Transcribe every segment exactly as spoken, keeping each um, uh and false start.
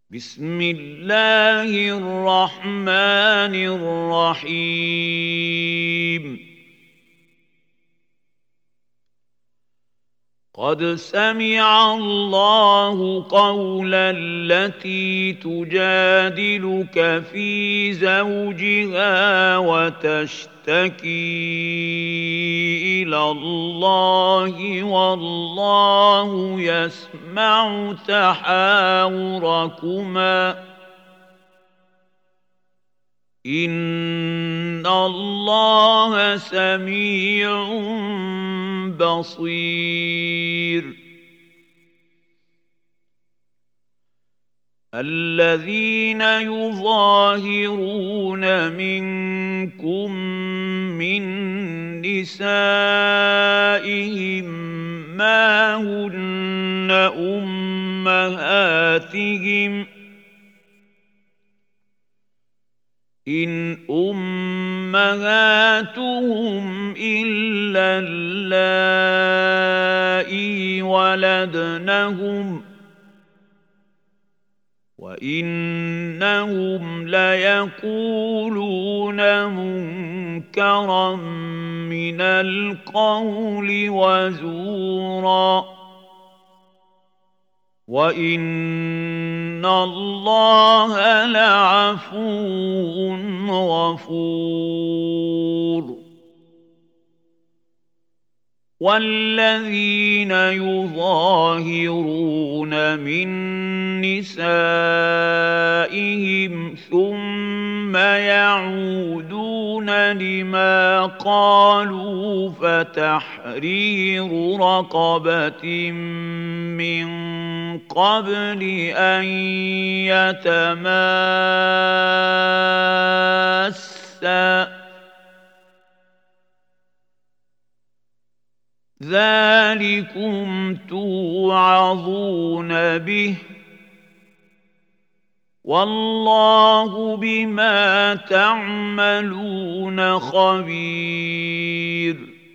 بسم الله الرحمن الرحيم قد سمع الله قول التي تجادلك في زوجها وتشتكي إلى الله والله يسمع تحاوركما إن الله سميع بصير الذين يظاهرون منكم من نسائهم ما هن أمهاتهم إن أمهاتهم إلا اللائي ولدنهم وإنهم ليقولون منكرا من القول وزورا وَإِنَّ اللَّهَ لَعَفُوٌّ غَفُورٌ وَالَّذِينَ يُظَاهِرُونَ مِن نِّسَائِهِمْ ثُمَّ يَعُودُونَ لِمَا قَالُوا فَتَحْرِيرُ رَقَبَةٍ مِّن قَبْلِ أَن يَتَمَاسَّا ذَلِكُمْ تُوعَظُونَ بِهِ وَاللَّهُ بِمَا تَعْمَلُونَ خَبِيرٌ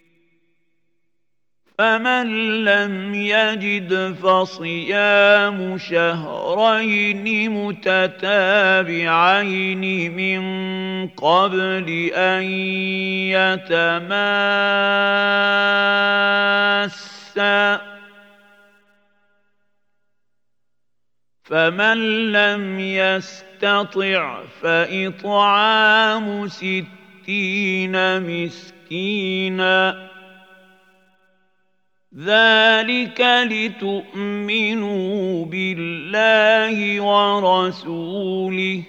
فَمَن لَّمْ يَجِدْ فَصِيَامُ شَهْرَيْنِ مُتَتَابِعَيْنِ مِن قَبْلِ أَن يَتَمَاسَّا ۖ فَمَن لَّمْ يَسْتَطِعْ فَإِطْعَامُ سِتِّينَ مِسْكِينًا ذَلِكَ لِتُؤْمِنُوا بِاللَّهِ وَرَسُولِهِ ۚ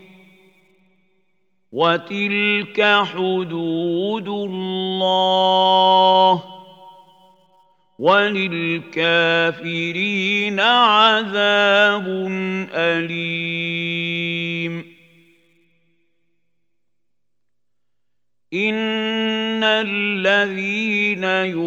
وَتِلْكَ حُدُودُ اللَّهِ ۗ وَلِلْكَافِرِينَ عَذَابٌ أَلِيمٌ إِنَّ الَّذِينَ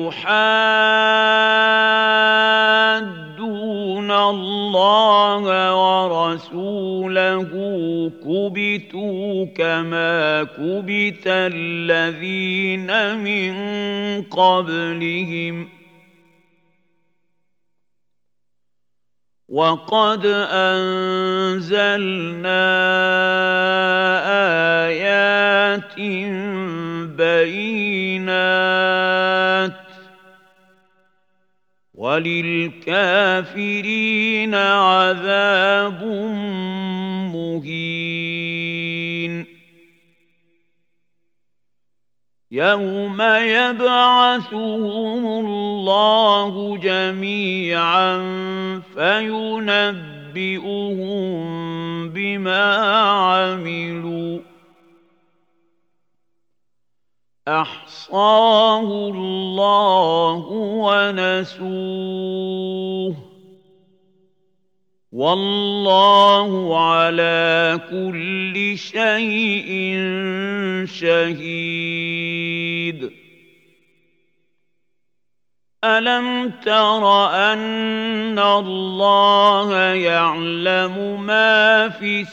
يُحَادُّونَ اللَّهَ وَرَسُولَهُ كُبِتُوا كَمَا كُبِتَ الَّذِينَ مِن قَبْلِهِمْ ۚ وَقَدْ أَنزَلْنَا آيَاتٍ بَيِّنَاتٍ ۚ وَلِلْكَافِرِينَ عَذَابٌ مُّهِينٌ يَوْمَ يَبْعَثُهُمُ اللَّهُ جَمِيعًا فَيُنَبِّئُهُم بِمَا عَمِلُوا ۚ أَحْصَاهُ اللَّهُ وَنَسُوهُ ۚ وَاللَّهُ عَلَىٰ كُلِّ شَيْءٍ شَهِيدٌ أَلَمْ تَرَ أَنَّ اللَّهَ يَعْلَمُ مَا فِي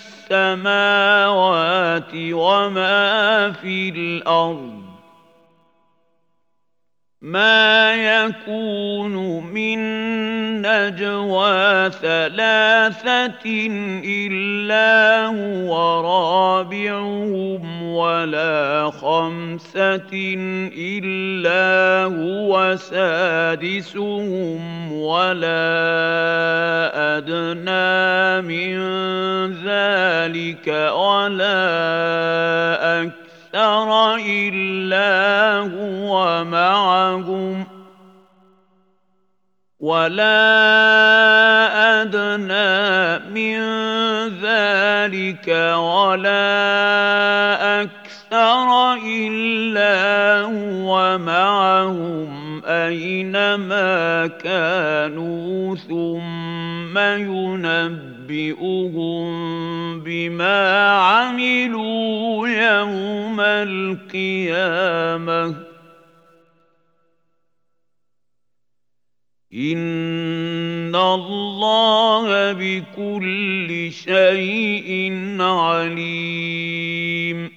السَّمَاوَاتِ وَمَا فِي الْأَرْضِ ما يكون من نجوى ثلاثة إلا هو رابعهم ولا خمسة إلا هو سادسهم ولا أدنى من ذلك ولا أكثر إلا هو معهم ولا أدنى من ذلك ولا أكثر إلا هو معهم أينما كانوا ثم ينبئهم بما عملوا يوم القيامة إن الله بكل شيء عليم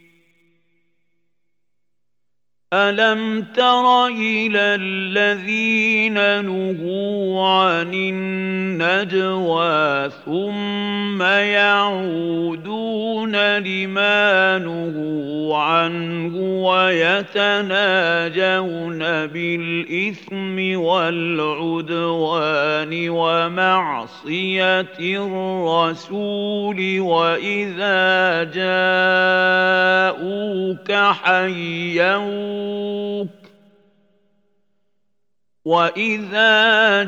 ألم تر إلى الذين نهوا عن النجوى ثم يعودون لما نهوا عنه ويتناجون بالإثم والعدوان ومعصية الرسول وإذا جاءوك حيوك وَإِذَا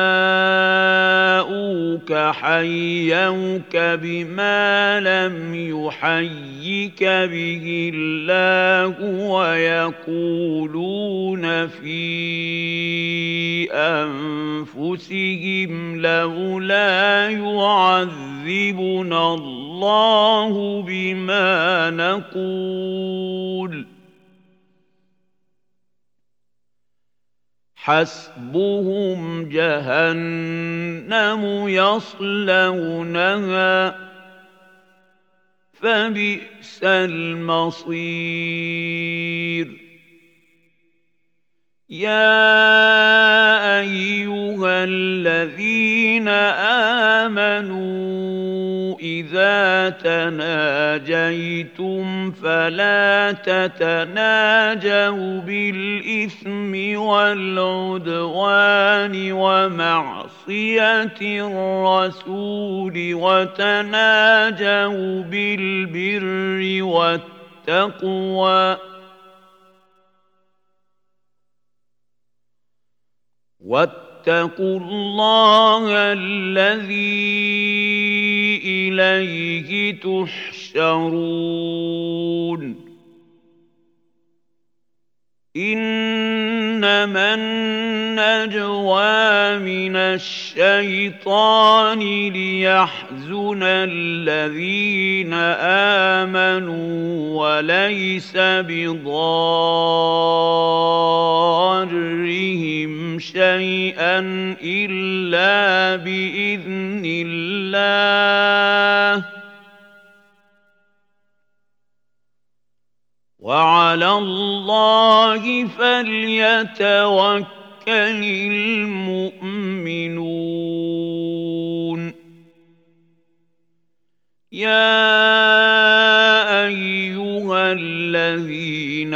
جَاءُوكَ حَيَّوْكَ بِمَا لَمْ يُحَيِّكَ بِهِ اللَّهُ وَيَقُولُونَ فِي أَنفُسِهِمْ لَوْلَا يُعَذِّبُنَا اللَّهُ بِمَا نَقُولُ حسبهم جهنم يصلونها فبئس المصير يا أيها الذين آمنوا إذا تناجيتم فلا تتناجوا بالإثم والعدوان ومعصية الرسول وتناجوا بالبر والتقوى واتقوا الله الذي إليه تحشرون إنما النجوى من الشيطان ليحزن الذين آمنوا وليس بضارهم شيئا إلا بإذن الله وعلى الله فليتوكل المؤمنون يا أيها الذين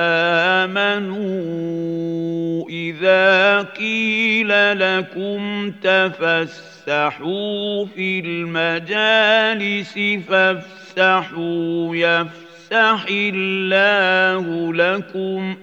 آمنوا إذا قيل لكم تفسحوا في المجالس فافسحوا يفسحوا يفسح الله لكم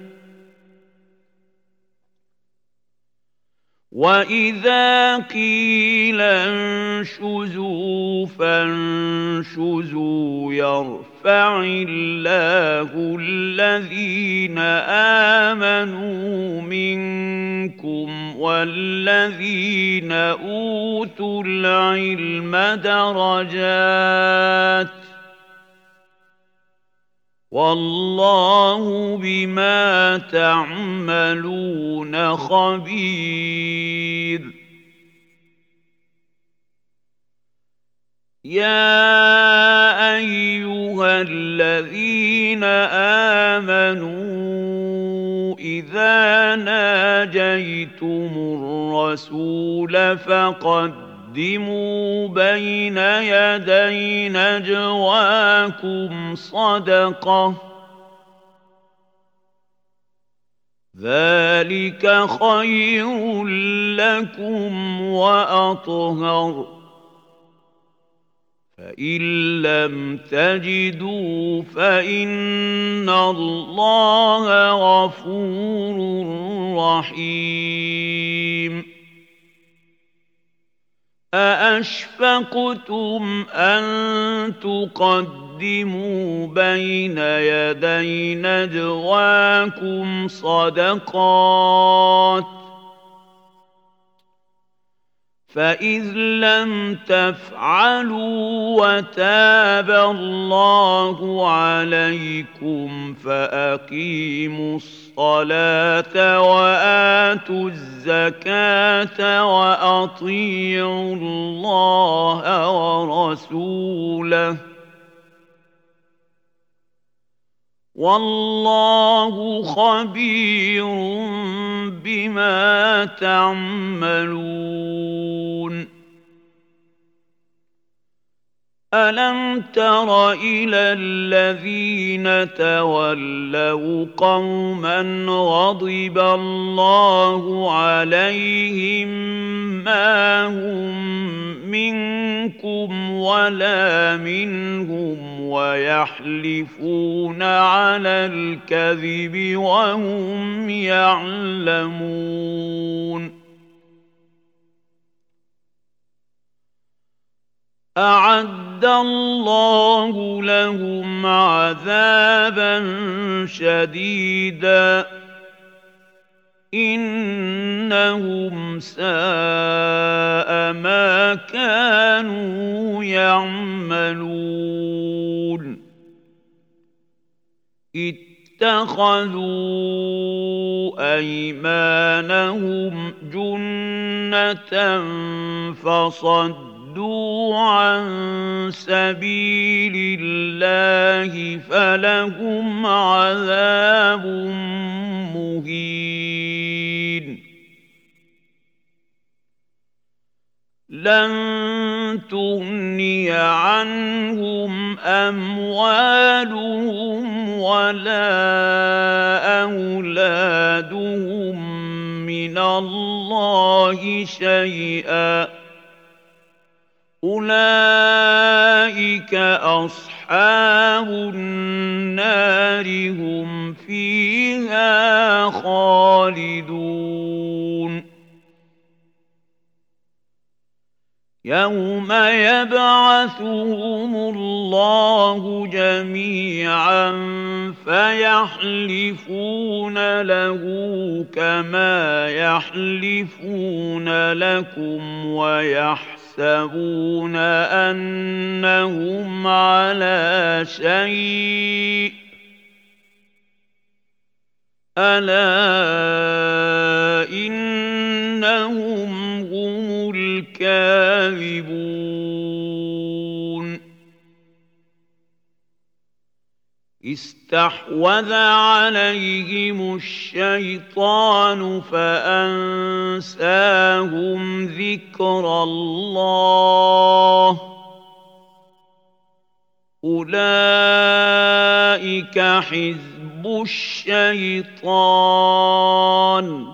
وإذا قيل انشزوا فانشزوا يرفع الله الذين آمنوا منكم والذين أوتوا العلم درجات والله بما تعملون خبير يا أيها الذين آمنوا إذا ناجيتم الرسول فقدموا بين يدي نجواكم صدقة ذلك خير لكم وأطهر فإن لم تجدوا فإن الله غفور رحيم أأشفقتم أن تقدموا بين يدي نجواكم صدقات فإذ لم تفعلوا وتاب الله عليكم فأقيموا الصلاة وآتوا الزكاة وأطيعوا الله ورسوله والله خبير بما تعملون ألم تر إلى الذين تولوا قوما غضب الله عليهم ما هم منكم ولا منهم ويحلفون على الكذب وهم يعلمون أعد الله لهم عذابا شديدا إنهم ساء ما كانوا يعملون اتخذوا أيمانهم جنة فصدوا صدوا عن سبيل الله فلهم عذاب مهين لن تغني عنهم أموالهم ولا أولادهم من الله شيئا أولئك أصحاب النار هم فيها خالدون يوم يبعثهم الله جميعا فيحلفون له كما يحلفون لكم ويحلفون يحسبون أنهم على شيء ألا إنهم هم الكاذبون استحوذ عليهم الشيطان فأنساهم ذكر الله أولئك حزب الشيطان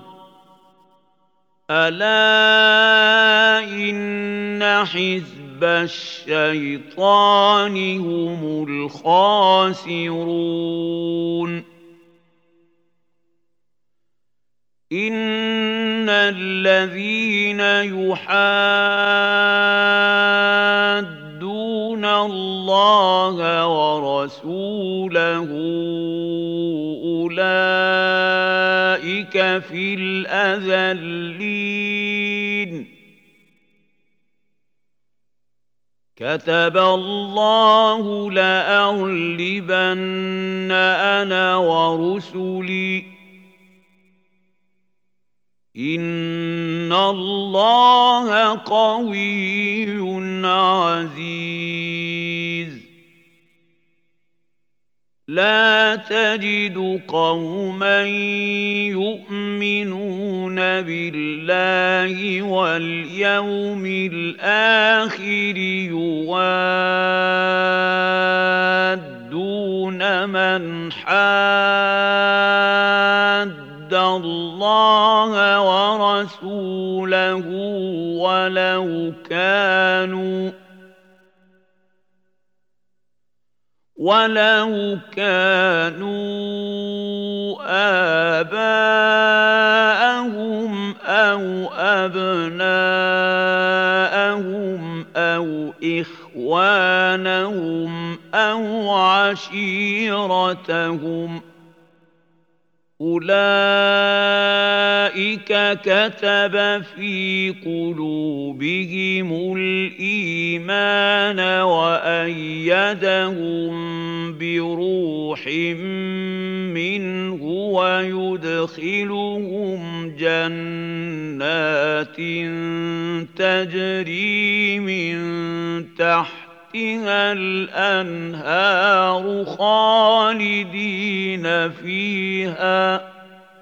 ألا إن حزب الشيطان هم الخاسرون إن الذين يحادون الله ورسوله أولئك في الأذلين كتب الله لأغلبن أنا ورسلي إن الله قوي عزيز لا تجد قوما يؤمنون بالله واليوم الآخر يوادون من حاد الله ورسوله ولو كانوا ولو كانوا آباءهم أو أبناءهم أو إخوانهم أو عشيرتهم أولئك كتب في قلوبهم الإيمان وأيدهم بروح منه ويدخلهم جنات تجري من تحتها الأنهار خالدين فيها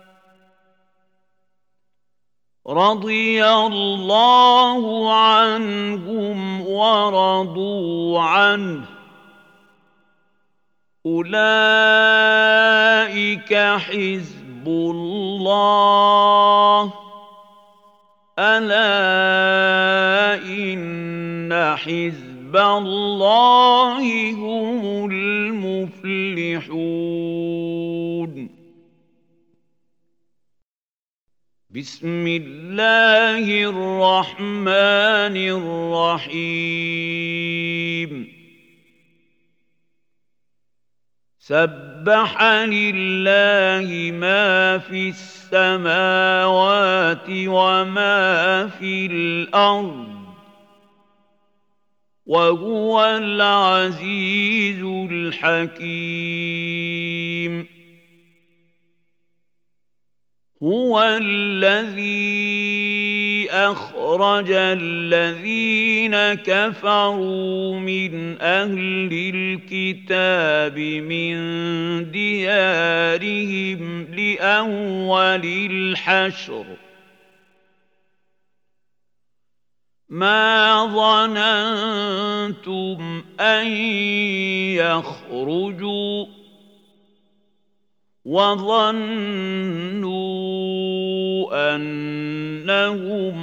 رضي الله عنهم ورضوا عنه أولئك حزب الله ألا إن حزب الله هم المفلحون بسم الله الرحمن الرحيم سبح لله ما في السماوات وما في الأرض وهو العزيز الحكيم هو الذي أخرج الذين كفروا من أهل الكتاب من ديارهم لأول الحشر ما ظننتم أن يخرجوا وظنوا أنهم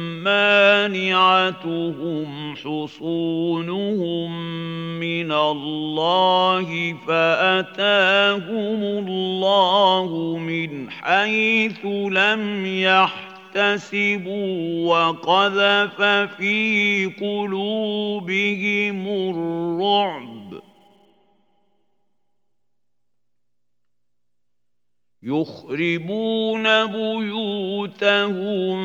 مانعتهم حصونهم من الله فأتاهم الله من حيث لم يحتسبوا وقذف في قلوبهم الرعب يخربون بيوتهم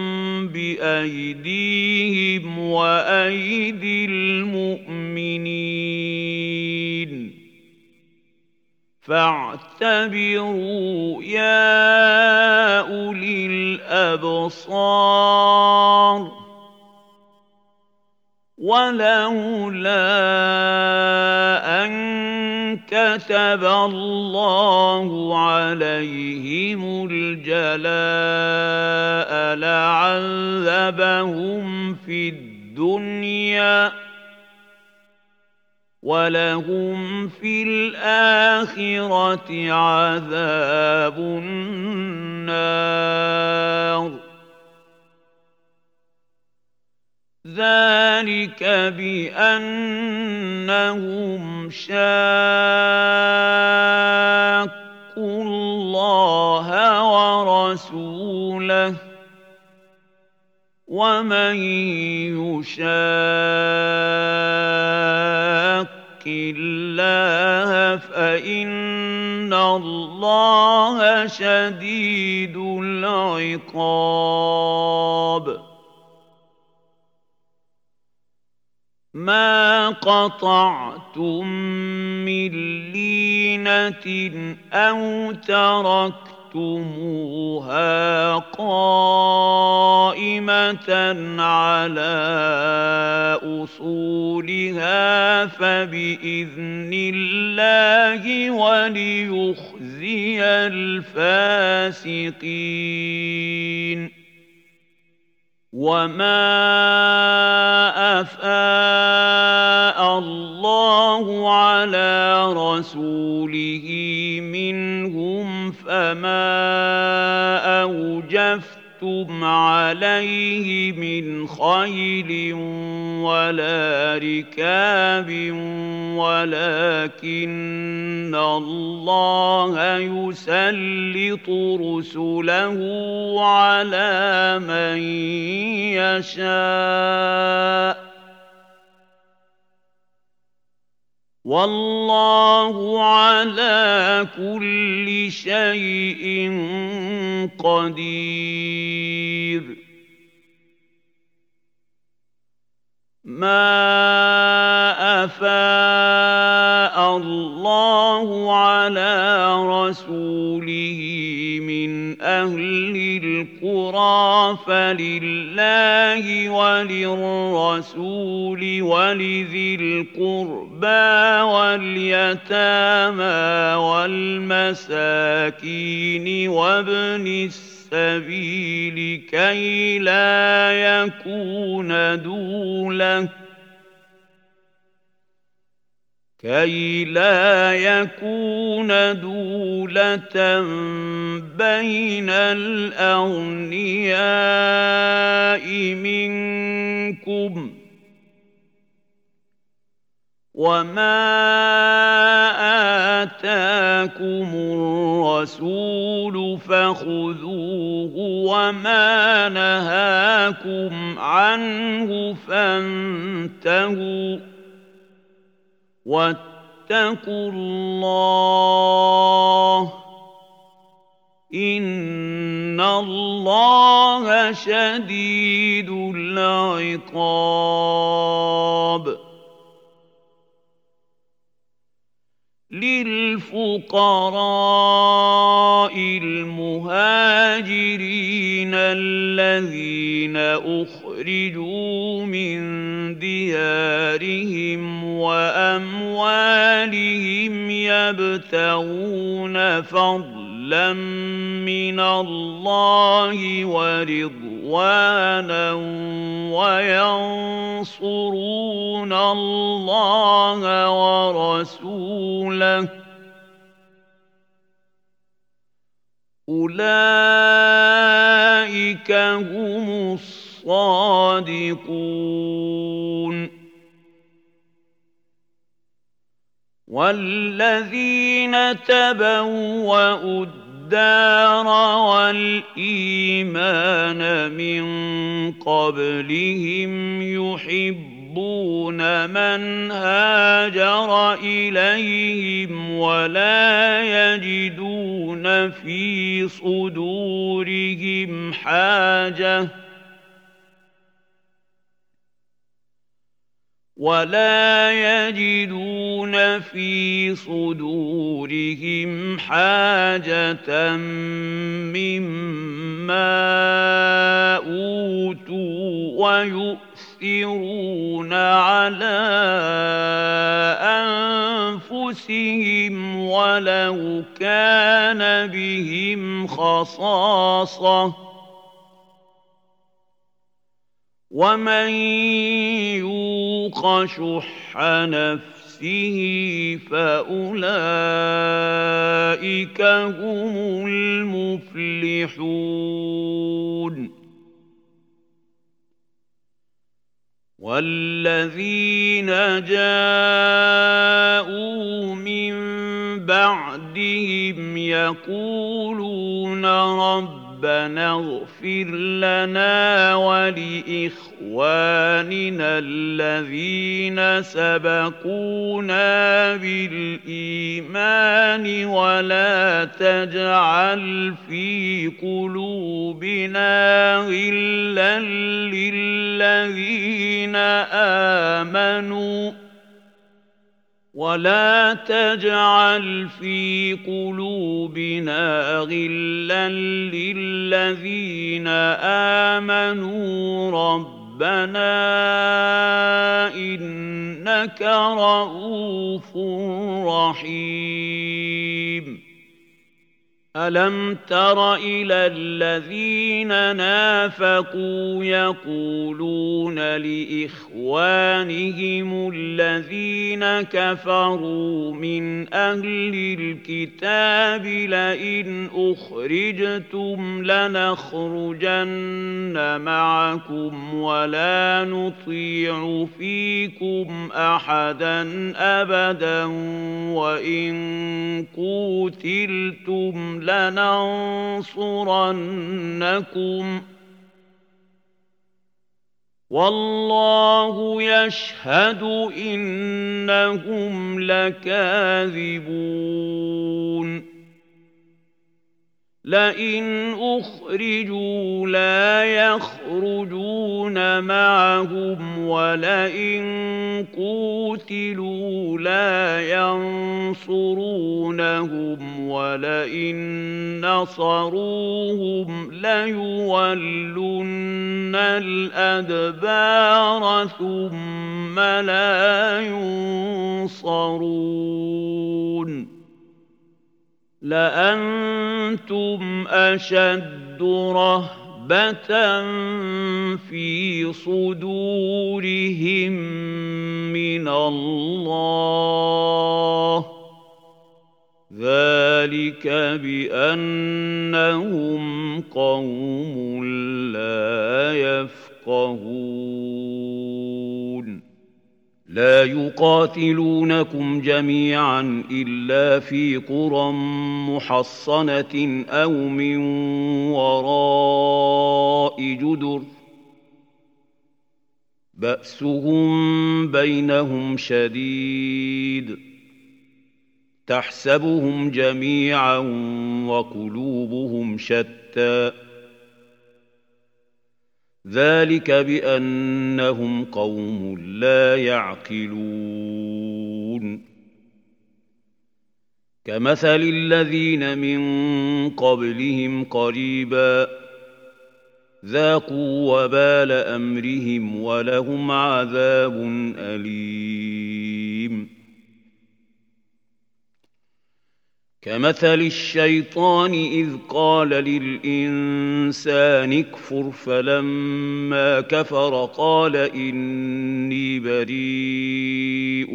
بأيديهم وأيدي المؤمنين فاعتبروا يا أولي الأبصار ولولا أن كتب الله عليهم الجلاء لعذبهم في الدنيا ولهم في الآخرة عذاب النار ذلك بأنهم شاقوا الله ورسوله ومن يشاق الله فإن الله شديد العقاب ما قطعتم من لينة أو تركتم تركتموها قائمة على أصولها فبإذن الله وليخزي الفاسقين. وما أفاء الله على رسوله منهم فما أوجفتم عليه من خيل ولا ركاب ولكن الله يسلط رسله على من يشاء والله على كل شيء قدير. ما أفاء الله على رسوله من أهل القرى فلله وللرسول ولذي القربى واليتامى والمساكين وابن السبيل كي لا يكون دولة كي لا يكون دولة بين الأغنياء منكم وما آتاكم الرسول فخذوه وما نهاكم عنه فانتهوا واتقوا الله إن الله شديد العقاب. للفقراء المهاجرين الذين أخرجوا من ديارهم وأموالهم يبتغون فضلا من الله ورضوانا وينصرون الله ورسوله أولئك هم الصادقون. والذين تبوأوا الدار والإيمان من قبلهم يحبون من هاجر إليهم ولا يجدون في صدورهم حاجة ولا يجدون في صدورهم حاجة مما أوتوا ويؤثرون على أنفسهم ولو كان بهم خصاصة ومن يوق شح نفسه فأولئك هم المفلحون. والذين جاءوا من بعدهم يقولون ربنا ربنا اغفر لنا ولإخواننا الذين سبقونا بالإيمان ولا تجعل في قلوبنا غلا للذين آمنوا ولا تجعل في قلوبنا غلا للذين آمنوا ربنا إنك رءوف رحيم. ألم تر إلى الذين نافقوا يقولون لإخوانهم الذين كفروا من أهل الكتاب لئن أخرجتم لنخرجن معكم ولا نطيع فيكم أحدا أبدا وإن قوتلتم لننصرنكم والله يشهد إنهم لكاذبون. لئن أخرجوا لا يخرجون معهم ولئن قوتلوا لا ينصرونهم ولئن نصروهم ليولن الأدبار ثم لا ينصرون. لأنتم أشد رهبة في صدورهم من الله ذلك بأنهم قوم لا يفقهون. لا يقاتلونكم جميعا إلا في قرى محصنة أو من وراء جدر بأسهم بينهم شديد تحسبهم جميعا وقلوبهم شتى ذلك بأنهم قوم لا يعقلون. كمثل الذين من قبلهم قريبا ذاقوا وبال أمرهم ولهم عذاب أليم. كمثل الشيطان إذ قال للإنسان اكفر فلما كفر قال إني بريء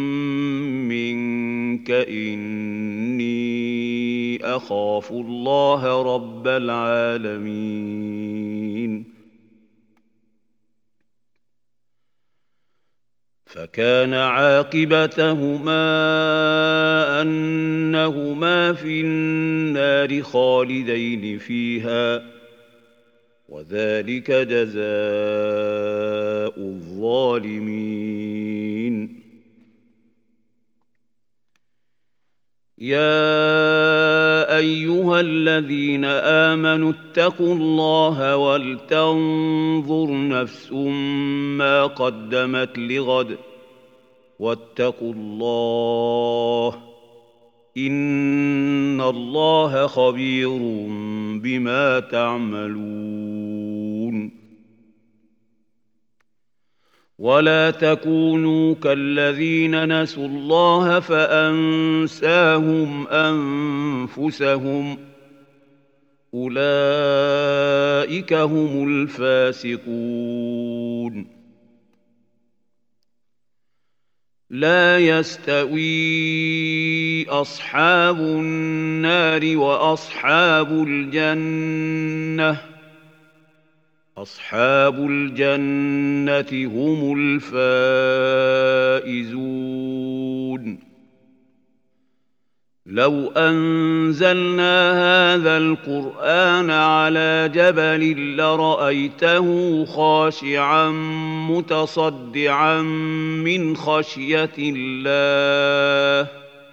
منك إني أخاف الله رب العالمين. فكان عاقبتهما أنهما في النار خالدين فيها وذلك جزاء الظالمين. يا أيها الذين آمنوا اتقوا الله ولتنظر نفس ما قدمت لغد واتقوا الله إن الله خبير بما تعملون. ولا تكونوا كالذين نسوا الله فأنساهم أنفسهم أولئك هم الفاسقون. لا يستوي أصحاب النار وأصحاب الجنة أصحاب الجنة هم الفائزون. لو أنزلنا هذا القرآن على جبل لرأيته خاشعا متصدعا من خشية الله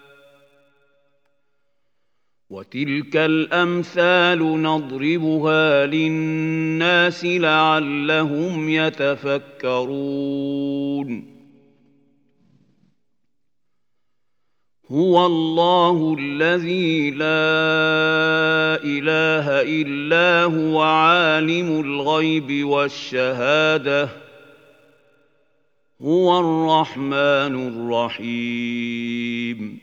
وتلك الأمثال نضربها للناس لعلهم يتفكرون. هو الله الذي لا إله إلا هو عالم الغيب والشهادة هو الرحمن الرحيم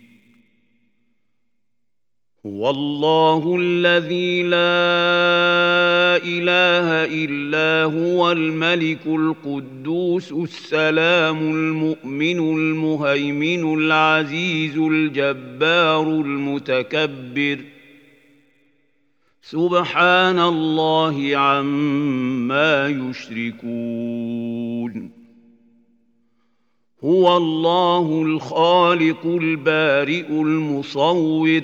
هو الله الذي لا إله إلا هو الملك القدوس السلام المؤمن المهيمن العزيز الجبار المتكبر سبحان الله عما يشركون هو الله الخالق البارئ المصور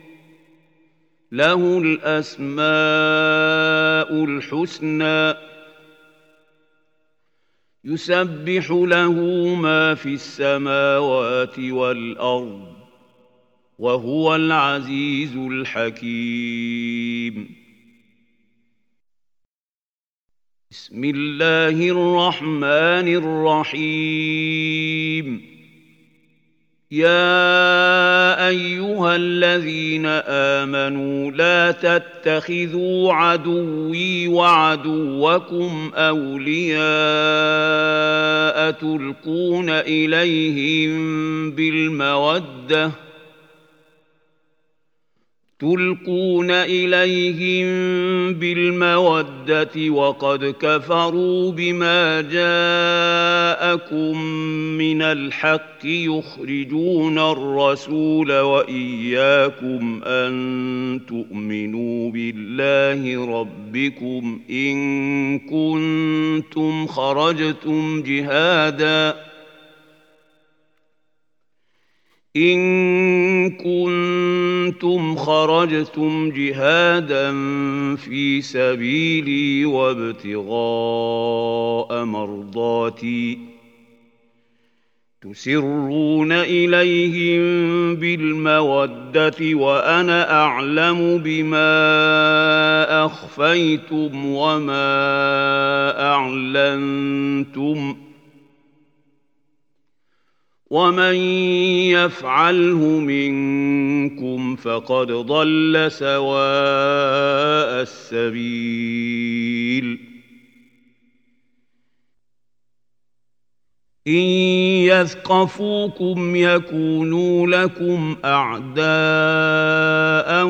له الأسماء الحسنى يسبح له ما في السماوات والأرض وهو العزيز الحكيم بسم الله الرحمن الرحيم يا أيها الذين آمنوا لا تتخذوا عدوي وعدوكم أولياء تلقون إليهم بالمودة تلقون إليهم بالمودة وقد كفروا بما جاءكم من الحق يخرجون الرسول وإياكم أن تؤمنوا بالله ربكم إن كنتم خرجتم جهاداً إن كنتم خرجتم جهادا في سبيلي وابتغاء مرضاتي تسرون إليهم بالمودة وأنا أعلم بما أخفيتم وما أعلنتم ومن يفعله منكم فقد ضل سواء السبيل إن يثقفوكم يكونوا لكم أعداء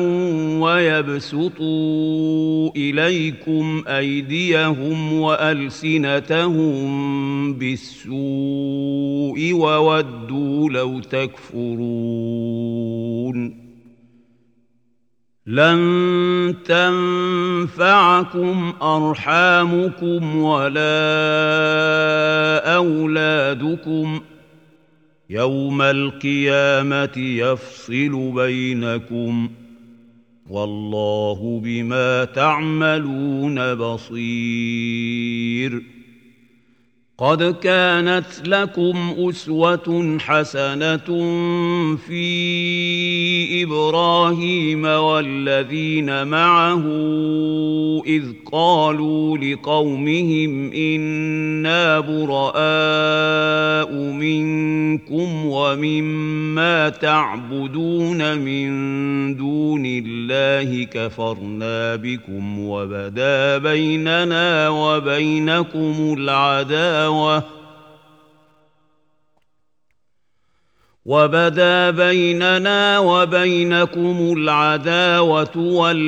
ويبسطوا إليكم أيديهم وألسنتهم بالسوء وودوا لو تكفرون لن تنفعكم أرحامكم ولا أولادكم يوم القيامة يفصل بينكم والله بما تعملون بصير قد كانت لكم أسوة حسنة في إبراهيم والذين معه إذ قالوا لقومهم إنا براء منكم ومما تعبدون من دون الله كفرنا بكم وبدا بيننا وبينكم العداوة وبدا بيننا وبينكم العداوة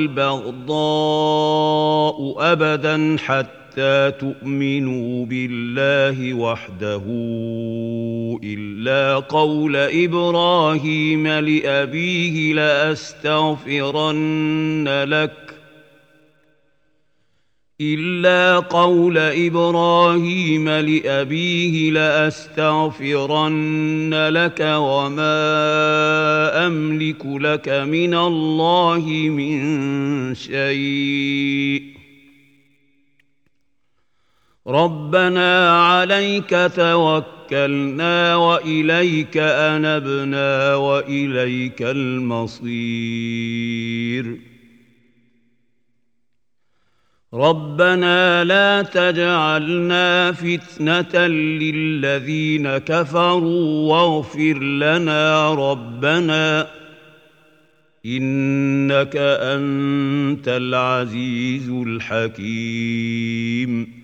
والبغضاء أبدا حتى تؤمنوا بالله وحده إلا قول إبراهيم لأبيه لأستغفرن لك إلا قول إبراهيم لأبيه لأستغفرن لك وما أملك لك من الله من شيء ربنا عليك توكلنا وإليك أنبنا وإليك المصير ربنا لا تجعلنا فتنة للذين كفروا واغفر لنا ربنا إنك أنت العزيز الحكيم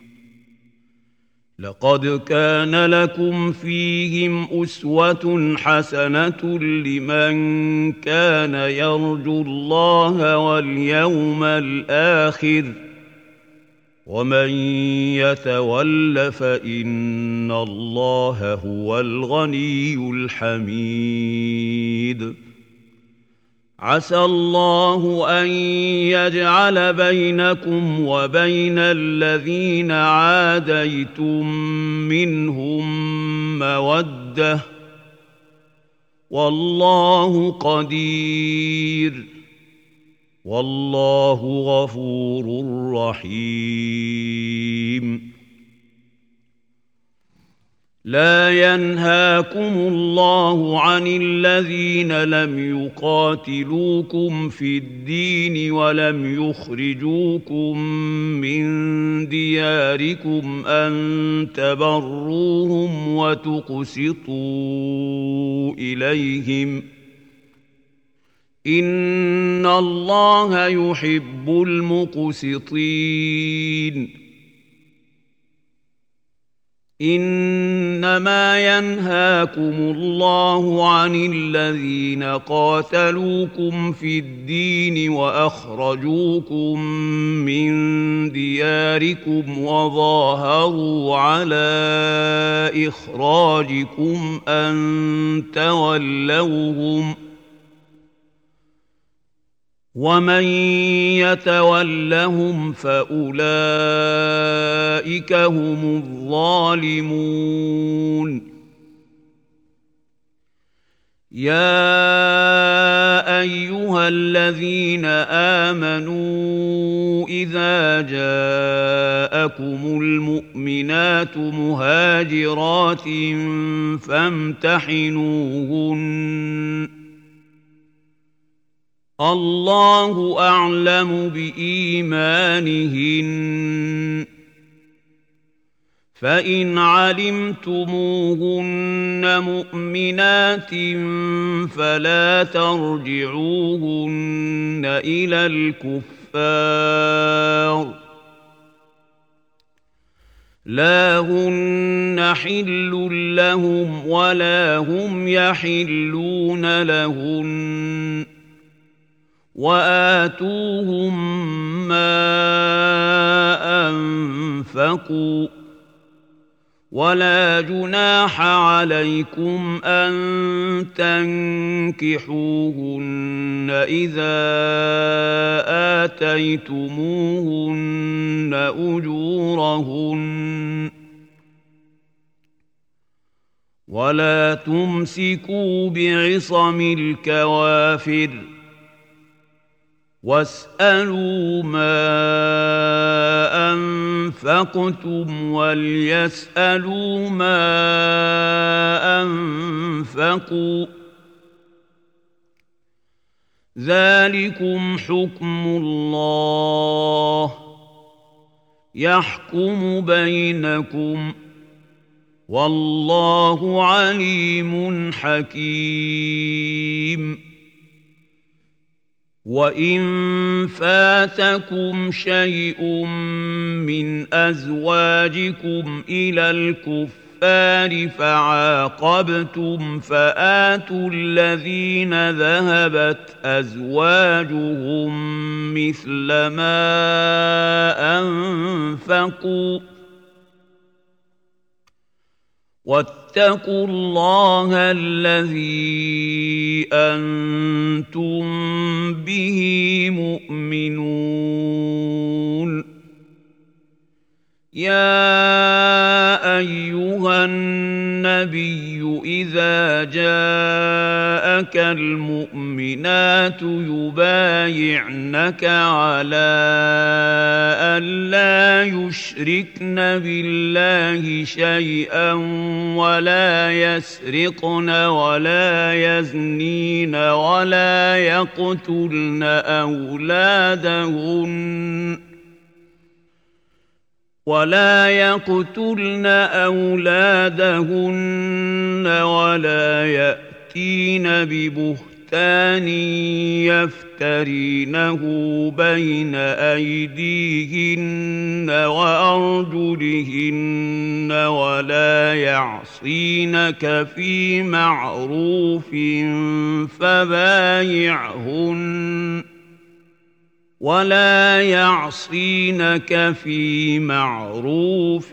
لقد كان لكم فيهم أسوة حسنة لمن كان يرجو الله واليوم الآخر ومن يتول فإن الله هو الغني الحميد عسى الله أن يجعل بينكم وبين الذين عاديتم منهم مودة والله قدير والله غفور رحيم لا ينهاكم الله عن الذين لم يقاتلوكم في الدين ولم يخرجوكم من دياركم أن تبروهم وتقسطوا إليهم إن الله يحب المقسطين إنما ينهاكم الله عن الذين قاتلوكم في الدين وأخرجوكم من دياركم وظاهروا على إخراجكم أن تولوهم ومن يتولهم فأولئك هم الظالمون يا أيها الذين آمنوا إذا جاءكم المؤمنات مهاجرات فامتحنوهن الله أعلم بإيمانهن فإن علمتموهن مؤمنات فلا ترجعوهن إلى الكفار لا هن حل لهم ولا هم يحلون لهن وآتوهم ما أنفقوا ولا جناح عليكم أن تنكحوهن إذا آتيتموهن أجورهن ولا تمسكوا بعصم الكوافر واسألوا ما أنفقتم وليسألوا ما أنفقوا ذلكم حكم الله يحكم بينكم والله عليم حكيم وإن فاتكم شيء من أزواجكم إلى الكفار فعاقبتم فآتوا الذين ذهبت أزواجهم مثل ما أنفقوا واتقوا الله الذي أنتم به مؤمنون يا أيها النبي إذا جاءك المؤمنات يبايعنك على أن لا يشركن بالله شيئا ولا يسرقن ولا يزنين ولا يقتلن أولادهن ولا يقتلن أولادهن ولا يأتين ببهتان يفترينه بين أيديهن وأرجلهن ولا يعصينك في معروف فبايعهن ولا يعصينك في معروف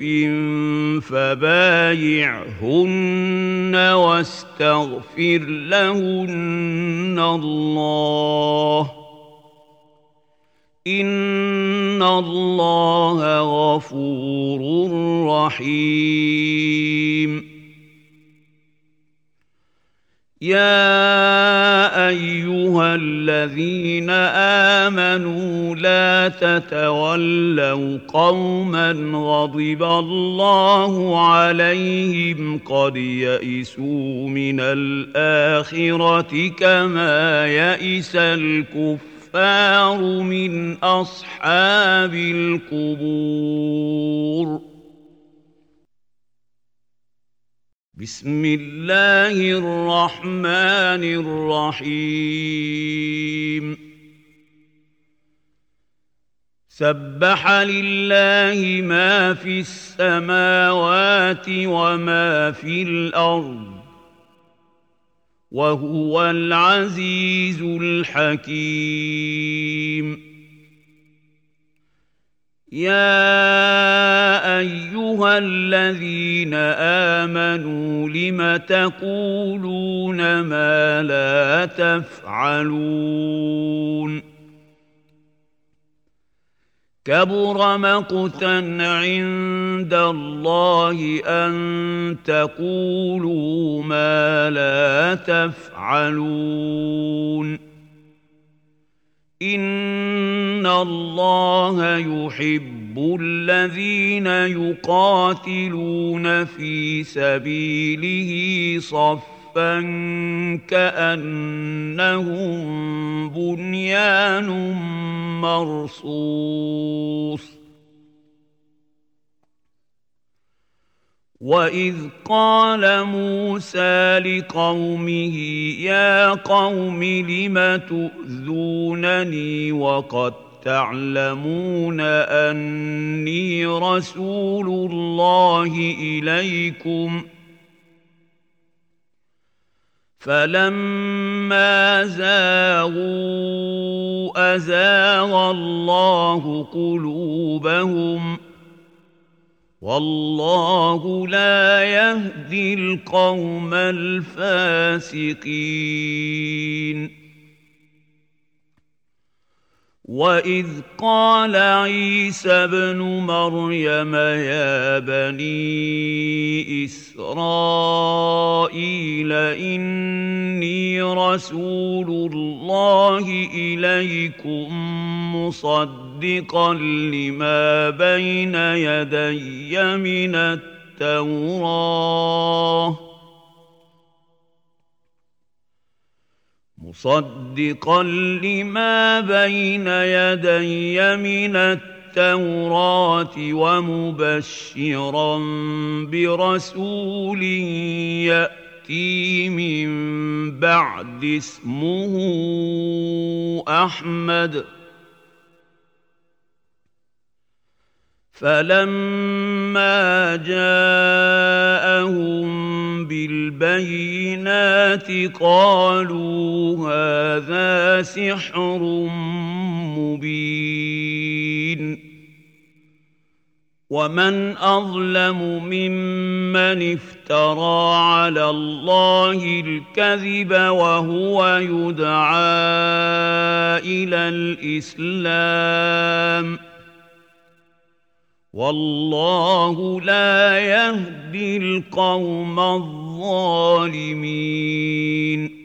فبايعهن واستغفر لهن الله إن الله غفور رحيم. يا أيها الذين آمنوا لا تتولوا قوما غضب الله عليهم قد يئسوا من الآخرة كما يئس الكفار من أصحاب القبور. بسم الله الرحمن الرحيم. سبح لله ما في السماوات وما في الأرض وهو العزيز الحكيم. يا أيها الذين آمنوا لم تقولون ما لا تفعلون كبر مقتا عند الله أن تقولوا ما لا تفعلون إن الله يحب الذين يقاتلون في سبيله صفا كأنهم بنيان مرصوص. وإذ قال موسى لقومه يا قوم لم تؤذونني وقد تعلمون أني رسول الله إليكم فلما زاغوا أزاغ الله قلوبهم والله لا يهدي القوم الفاسقين. وإذ قال عيسى ابن مريم يا بني إسرائيل إني رسول الله إليكم مصدقا لما بين يدي من التوراة مصدقا لما بين يدي من التوراة ومبشرا برسول يأتي من بعد اسمه أحمد فلما جاءهم بالبينات قالوا هذا سحر مبين. ومن أظلم ممن افترى على الله الكذب وهو يدعى إلى الإسلام والله لا يهدي القوم الظالمين.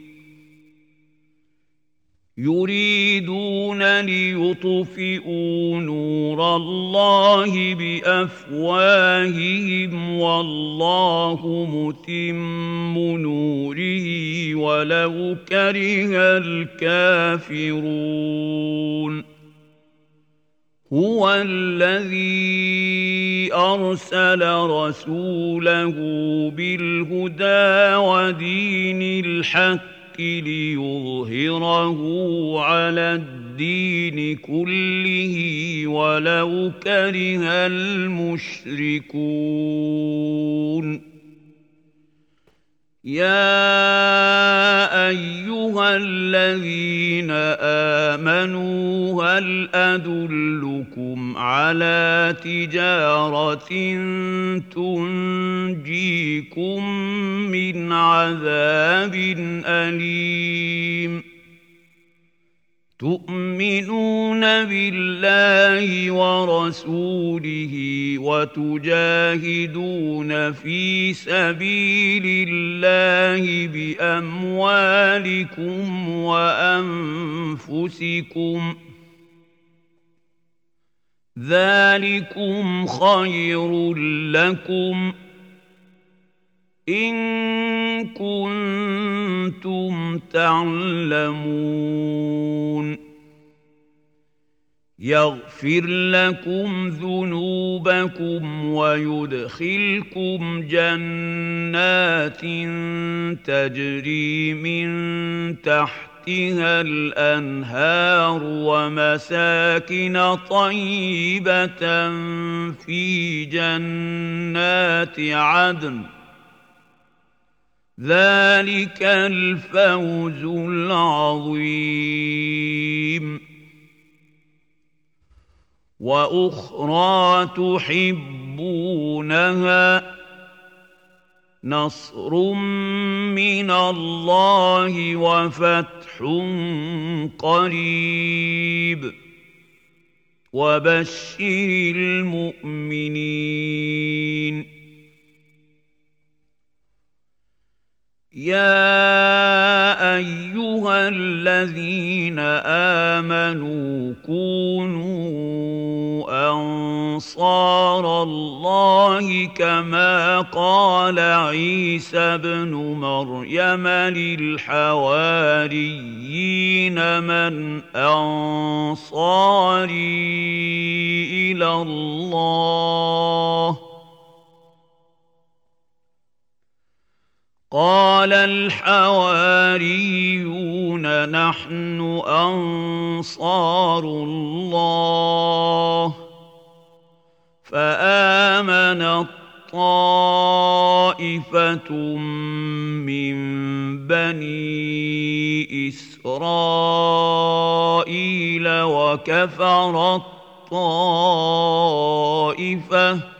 يريدون ليطفئوا نور الله بأفواههم والله متم نوره ولو كره الكافرون. هو الذي أرسل رسوله بالهدى ودين الحق ليظهره على الدين كله ولو كره المشركون يا أيها الذين آمنوا هل أدلكم على تجارة تنجيكم من عذاب أليم تؤمنون بالله ورسوله وتجاهدون في سبيل الله بأموالكم وأنفسكم ذلكم خير لكم إن كنتم تعلمون يغفر لكم ذنوبكم ويدخلكم جنات تجري من تحتها الأنهار ومساكن طيبة في جنات عدن ذلك الفوز العظيم وأخرى تحبونها نصر من الله وفتح قريب وبشر المؤمنين يا أيها الذين آمنوا كونوا أنصار الله كما قال عيسى ابن مريم للحواريين من أنصاري إلى الله قال الحواريون نحن أنصار الله فآمنت طائفة من بني إسرائيل وكفرت طائفة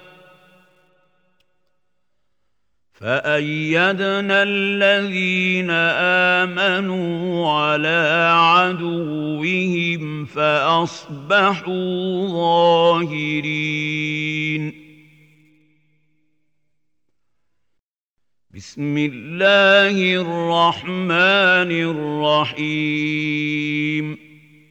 فأيدنا الذين آمنوا على عدوهم فأصبحوا ظاهرين بسم الله الرحمن الرحيم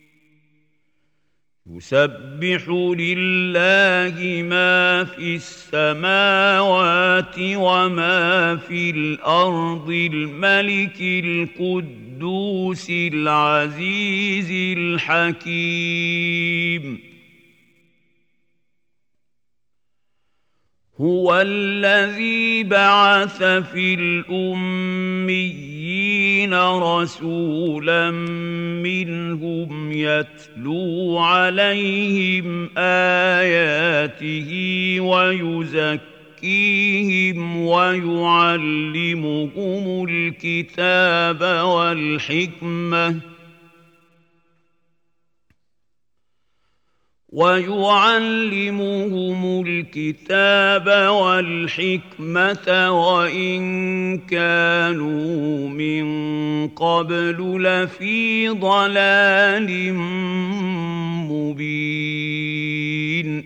يسبح لله ما في السماوات وما في الأرض الملك القدوس العزيز الحكيم هو الذي بعث في الأميين رسولا منهم يتلو عليهم آياته ويزكيهم ويعلمهم الكتاب والحكمة ويعلمهم الكتاب والحكمة وإن كانوا من قبل لفي ضلال مبين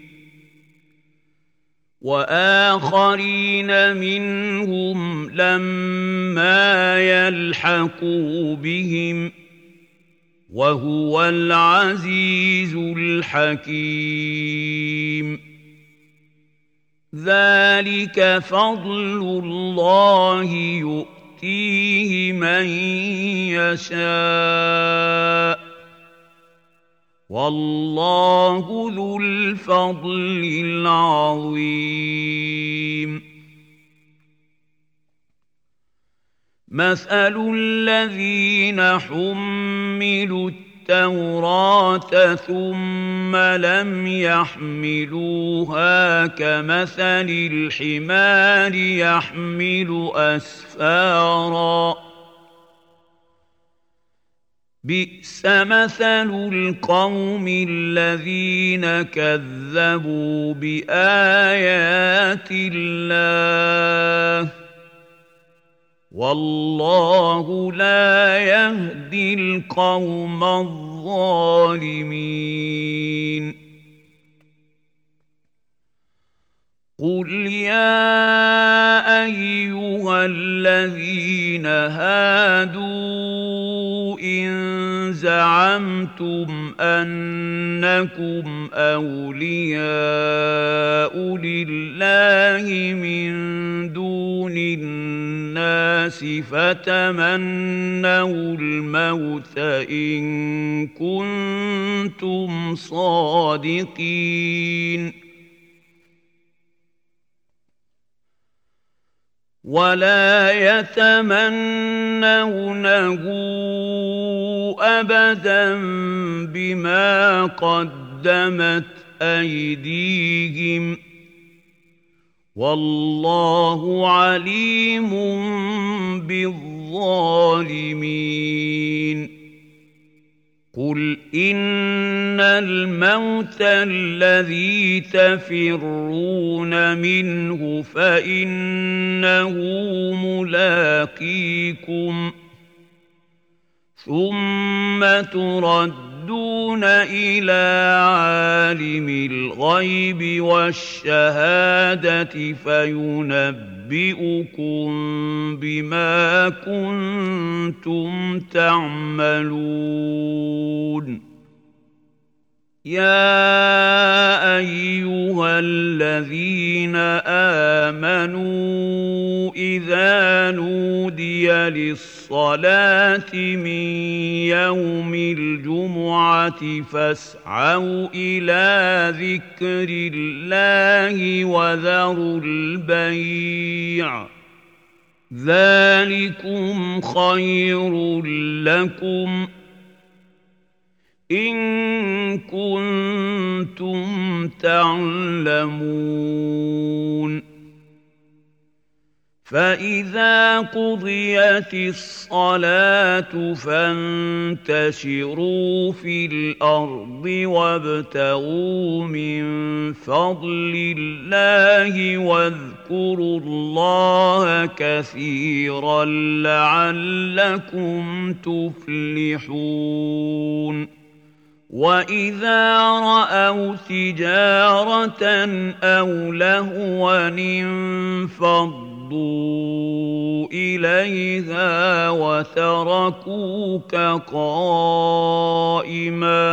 وآخرين منهم لما يلحقوا بهم وهو العزيز الحكيم ذلك فضل الله يؤتيه من يشاء والله ذو الفضل العظيم. مثل الذين حملوا التوراة ثم لم يحملوها كمثل الحمار يحمل أسفارا بئس مثل القوم الذين كذبوا بآيات الله والله لا يهدي القوم الظالمين. قل يا أيها الذين هادوا إن زعمتم أنكم أولياء لله من دون الناس فتمنوا الموت إن كنتم صادقين ولا يتمنونه أبدا بما قدمت أيديهم والله عليم بالظالمين. قل إن الموت الذي تفرون منه فإنه ملاقيكم ثم تردون إلى عالم الغيب والشهادة فينبئكم بما كنتم تعملون. يا أيها الذين آمنوا إذا نودي للصلاة من يوم الجمعة فاسعوا إلى ذكر الله وذروا البيع ذلكم خير لكم إن كنتم تعلمون. فإذا قضيت الصلاة فانتشروا في الأرض وابتغوا من فضل الله واذكروا الله كثيرا لعلكم تفلحون. وإذا رأوا تجارة أو لهوا انفضوا إليها وتركوك قائما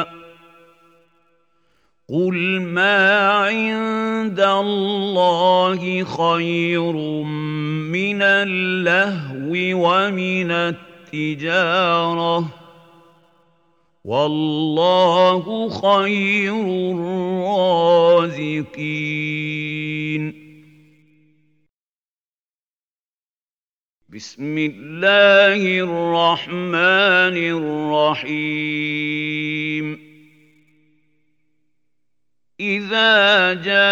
قل ما عند الله خير من اللهو ومن التجارة والله خير الرازقين. بسم الله الرحمن الرحيم. إذا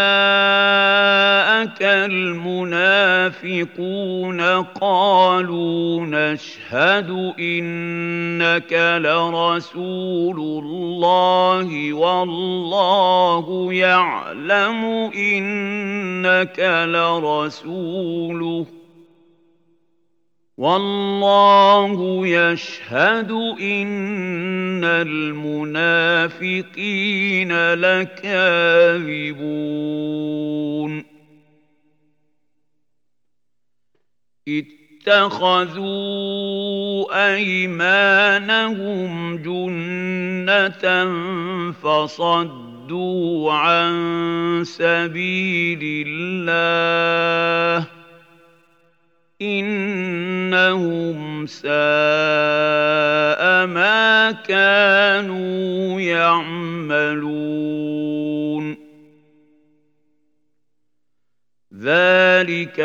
جاءك المنافقون قالوا نشهد إنك لرسول الله والله يعلم إنك لرسوله والله يشهد إن المنافقين لكاذبون. اتخذوا أيمانهم جنة فصدوا عن سبيل الله إنهم ساء ما كانوا يعملون. يعملون ذلك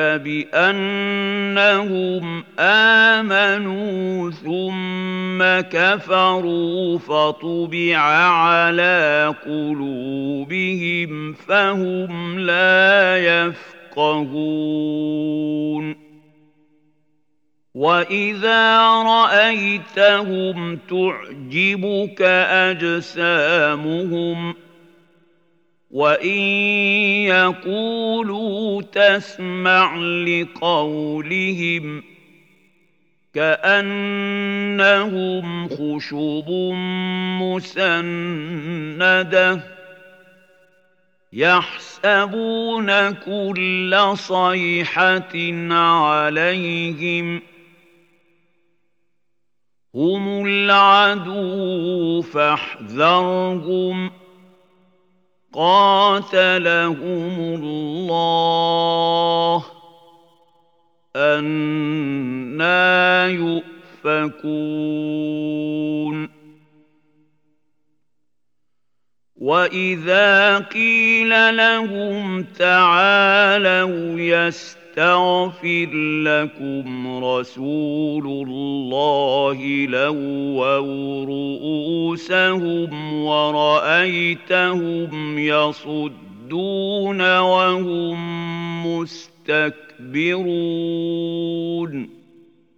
بأنهم آمنوا ثم كفروا فطبع على قلوبهم فهم لا يفقهون وإذا رأيتهم تعجبك أجسامهم وإن يقولوا تسمع لقولهم كأنهم خشب مسندة يحسبون كل صيحة عليهم هم العدو فاحذرهم قاتلهم الله أنى يؤفكون وإذا قيل لهم تعالوا يستغفر لكم رسول الله لووا رؤوسهم ورأيتهم يصدون وهم مستكبرون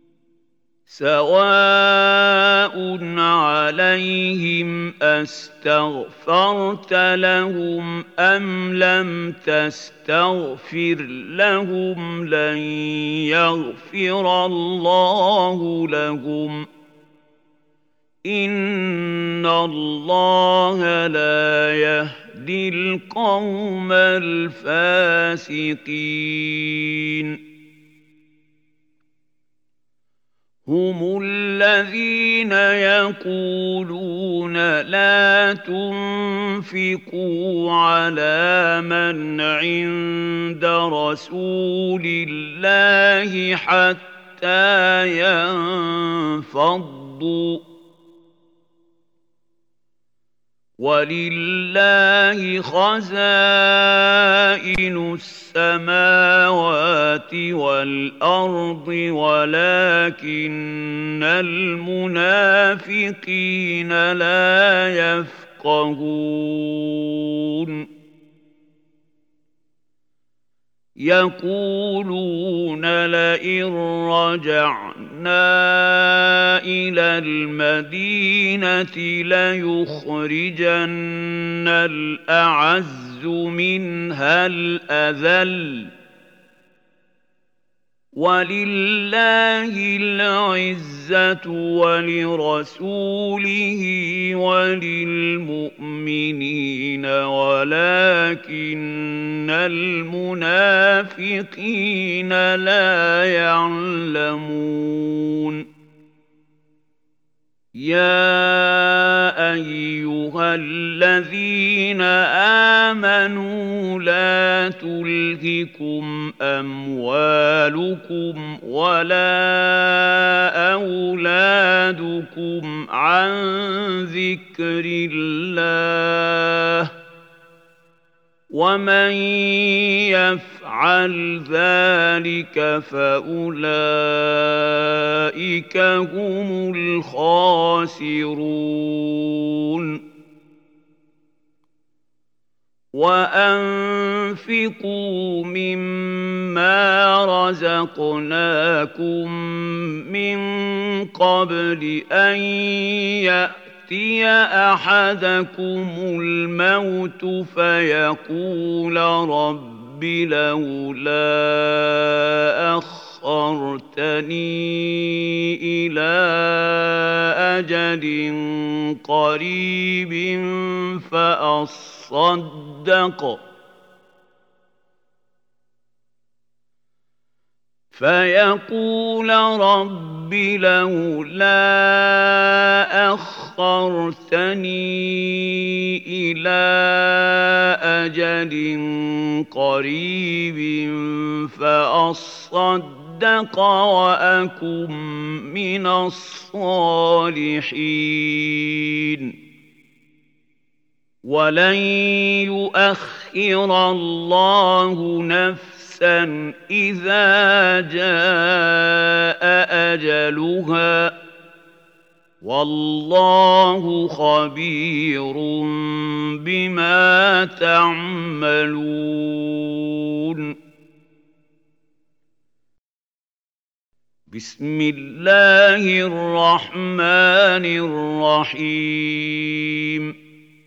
سواء عليهم أستغفرت لهم أم لم تستغفر لهم لن يغفر الله لهم إن الله لا يهدي القوم الفاسقين هم الذين يقولون لا تنفقوا على من عند رسول الله حتى ينفضوا ولله خزائن السماوات والأرض ولكن المنافقين لا يفقهون يقولون لئن رجعنا إلى المدينة ليخرجن الأعز منها الأذل ولله العزة ولرسوله وللمؤمنين ولكن المنافقين لا يعلمون يا أيها الذين آمنوا لا تلهكم أموالكم ولا أولادكم عن ذكر الله ومن يفعل ذلك فأولئك هم الخاسرون وأنفقوا مما رزقناكم من قبل أن يأتي يأتي أحدكم الموت فيقول رب لولا أخرتني إلى أجل قريب فأصدق فيقول رب لولا أخرتني إلى أجل قريب فأصدق وأكن من الصالحين ولن يؤخر الله نفسا إذا جاء أجلها والله خبير بما تعملون. بسم الله الرحمن الرحيم.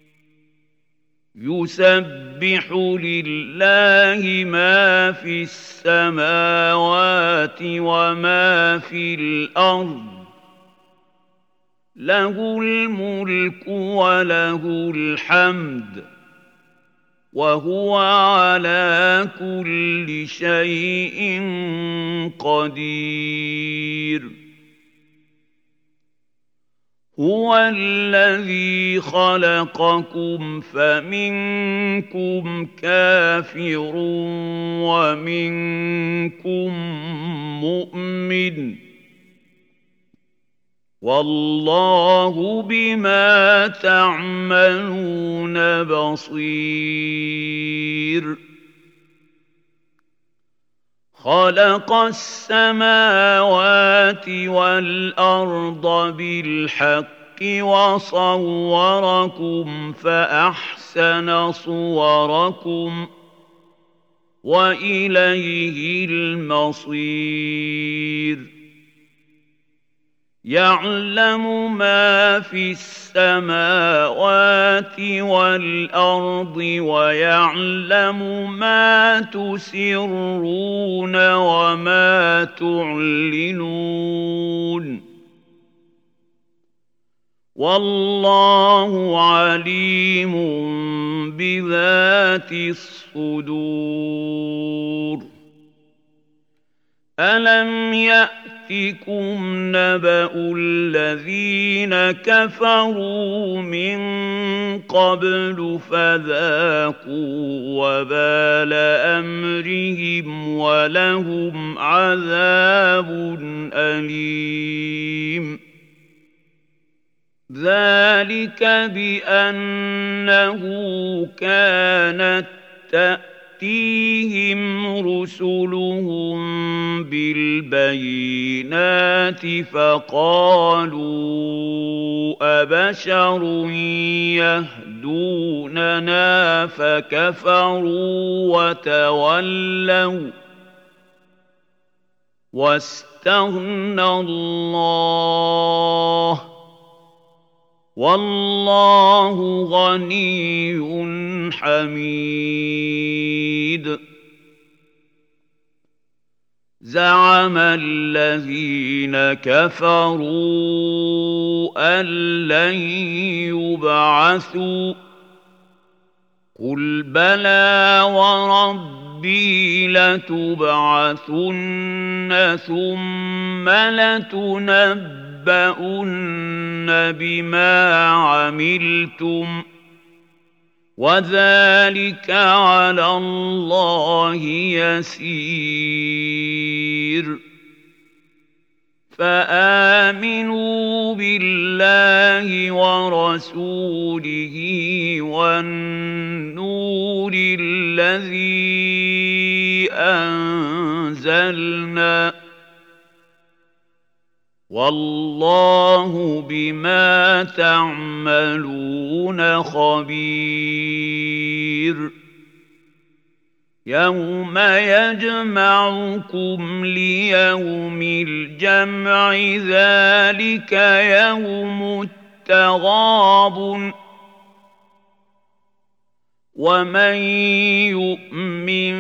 يسبح لله ما في السماوات وما في الأرض له الملك وله الحمد وهو على كل شيء قدير. هو الذي خلقكم فمنكم كافر ومنكم مؤمن والله بما تعملون بصير. خلق السماوات والأرض بالحق وصوركم فأحسن صوركم وإليه المصير. يعلم ما في السماوات والأرض ويعلم ما تسرون وما تعلنون والله عليم بذات الصدور. ألم يأتكم نبأ الذين كفروا من قبل فذاقوا وبال أمرهم ولهم عذاب أليم. ذلك بأنه كانت تأتيهم رسلهم بالبينات فقالوا أبشر يهدوننا فكفروا وتولوا واستغنى الله والله غني حميد. زعم الذين كفروا أن لن يبعثوا قل بلى وربي لتبعثن ثم لتنبؤن بما عملتم وذلك على الله يسير. فآمنوا بالله ورسوله والنور الذي أنزلنا والله بما تعملون خبير. يوم يجمعكم ليوم الجمع ذلك يوم التغابن ومن يؤمن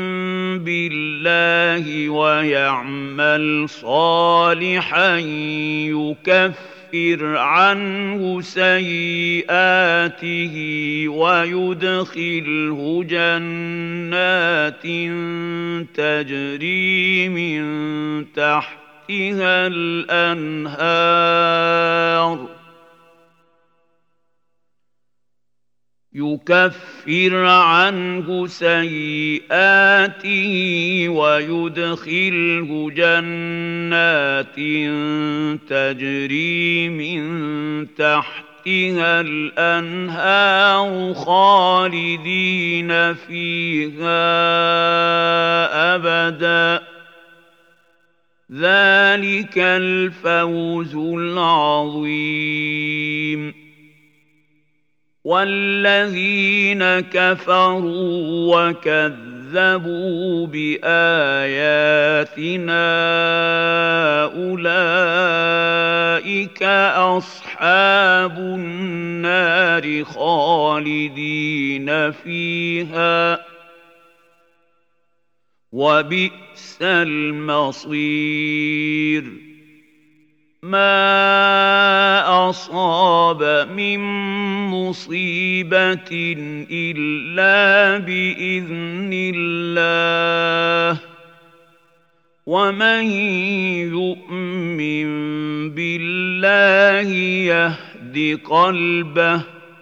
بالله ويعمل صالحا يكفر عنه سيئاته ويدخله جنات تجري من تحتها الأنهار يكفر عنه سيئاته ويدخله جنات تجري من تحتها تحتها الأنهار خالدين فيها أبدا ذلك الفوز العظيم والذين كفروا وكذبوا بآياتنا أولئك أصحاب النار خالدين فيها وبئس المصير ما أصاب من مصيبة إلا بإذن الله ومن يؤمن بالله يهد قلبه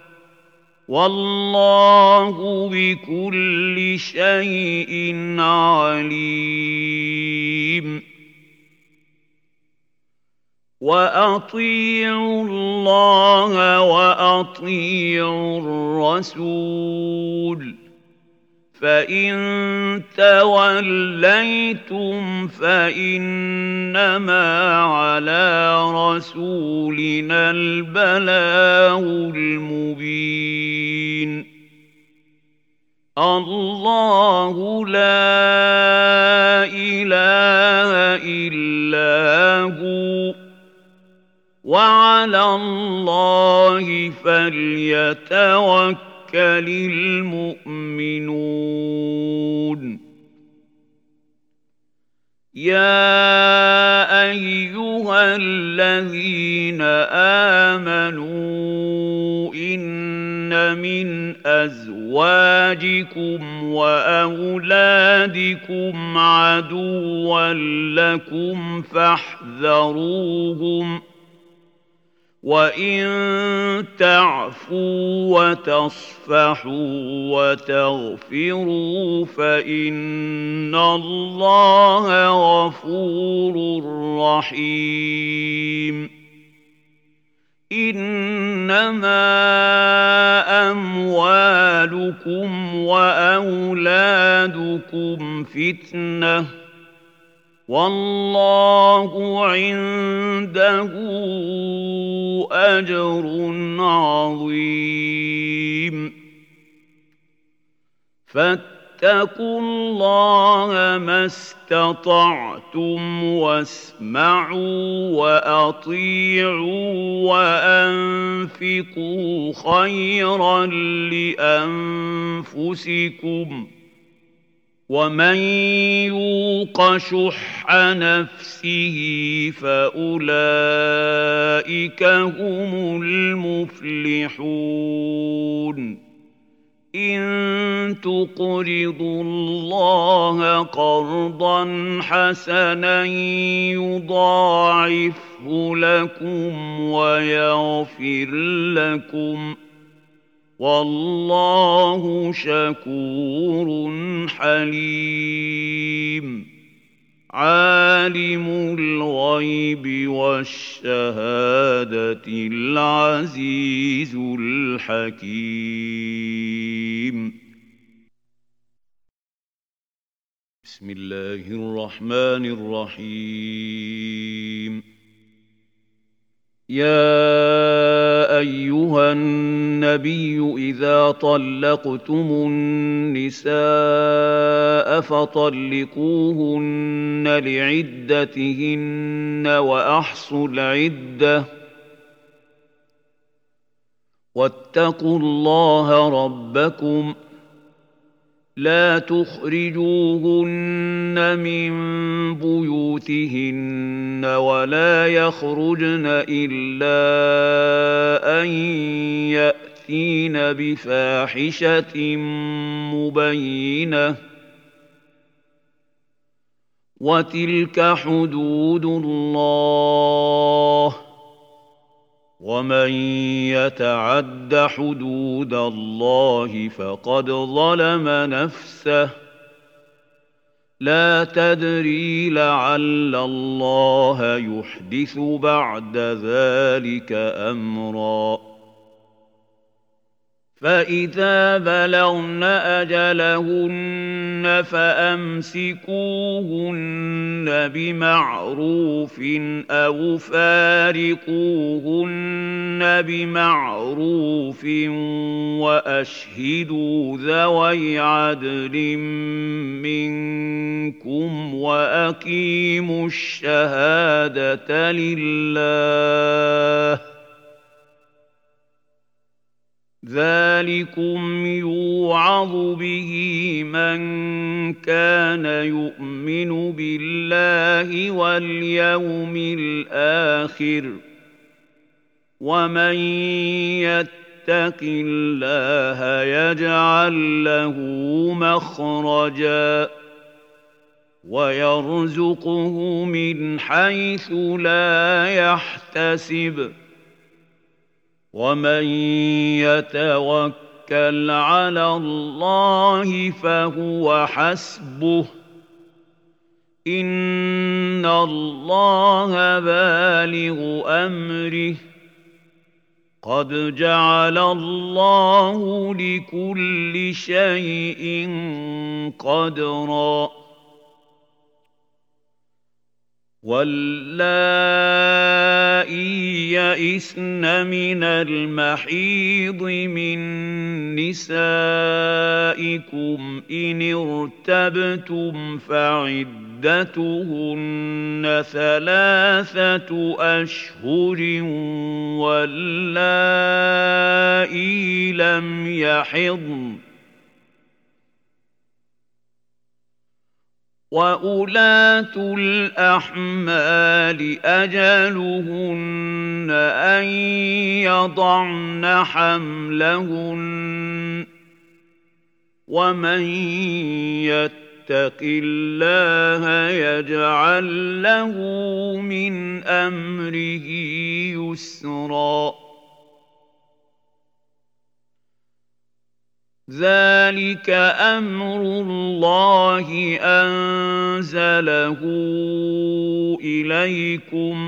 والله بكل شيء عليم وأطيعوا الله وأطيعوا الرسول فإن توليتم فإنما على رسولنا البلاغ المبين الله لا إله إلا هو وعلى الله فليتوكل المؤمنون يا أيها الذين آمنوا إن من أزواجكم وأولادكم عدوا لكم فاحذروهم وإن تعفوا وتصفحوا وتغفروا فإن الله غفور رحيم إنما أموالكم وأولادكم فتنة والله عنده أجر عظيم فاتقوا الله ما استطعتم واسمعوا وأطيعوا وأنفقوا خيرا لأنفسكم ومن يوق شح نفسه فأولئك هم المفلحون إن تقرضوا الله قرضا حسنا يضاعفه لكم ويغفر لكم والله شكور حليم عالم الغيب والشهادة العزيز الحكيم بسم الله الرحمن الرحيم يا أيها النبي إذا طلقتم النساء فطلقوهن لعدتهن وأحصوا العدة واتقوا الله ربكم لا تخرجوهن من بيوتهن ولا يخرجن إلا أن يأتين بفاحشة مبينة وتلك حدود الله ومن يتعد حدود الله فقد ظلم نفسه لا تدري لعل الله يحدث بعد ذلك أمرا فإذا بلغن أجلهن فأمسكوهن بمعروف أو فارقوهن بمعروف وأشهدوا ذوي عدل منكم وأقيموا الشهادة لله ذلكم يوعظ به من كان يؤمن بالله واليوم الآخر ومن يتق الله يجعل له مخرجا ويرزقه من حيث لا يحتسب ومن يتوكل على الله فهو حسبه إن الله بالغ أمره قد جعل الله لكل شيء قدرا واللائي يئسن من المحيض من نسائكم إن ارتبتم فعدتهن ثلاثة أشهر واللائي لم يحضن وأولاة الأحمال أجلهن أن يضعن حملهن ومن يتق الله يجعل له من أمره يسرا ذلك أمر الله أنزله إليكم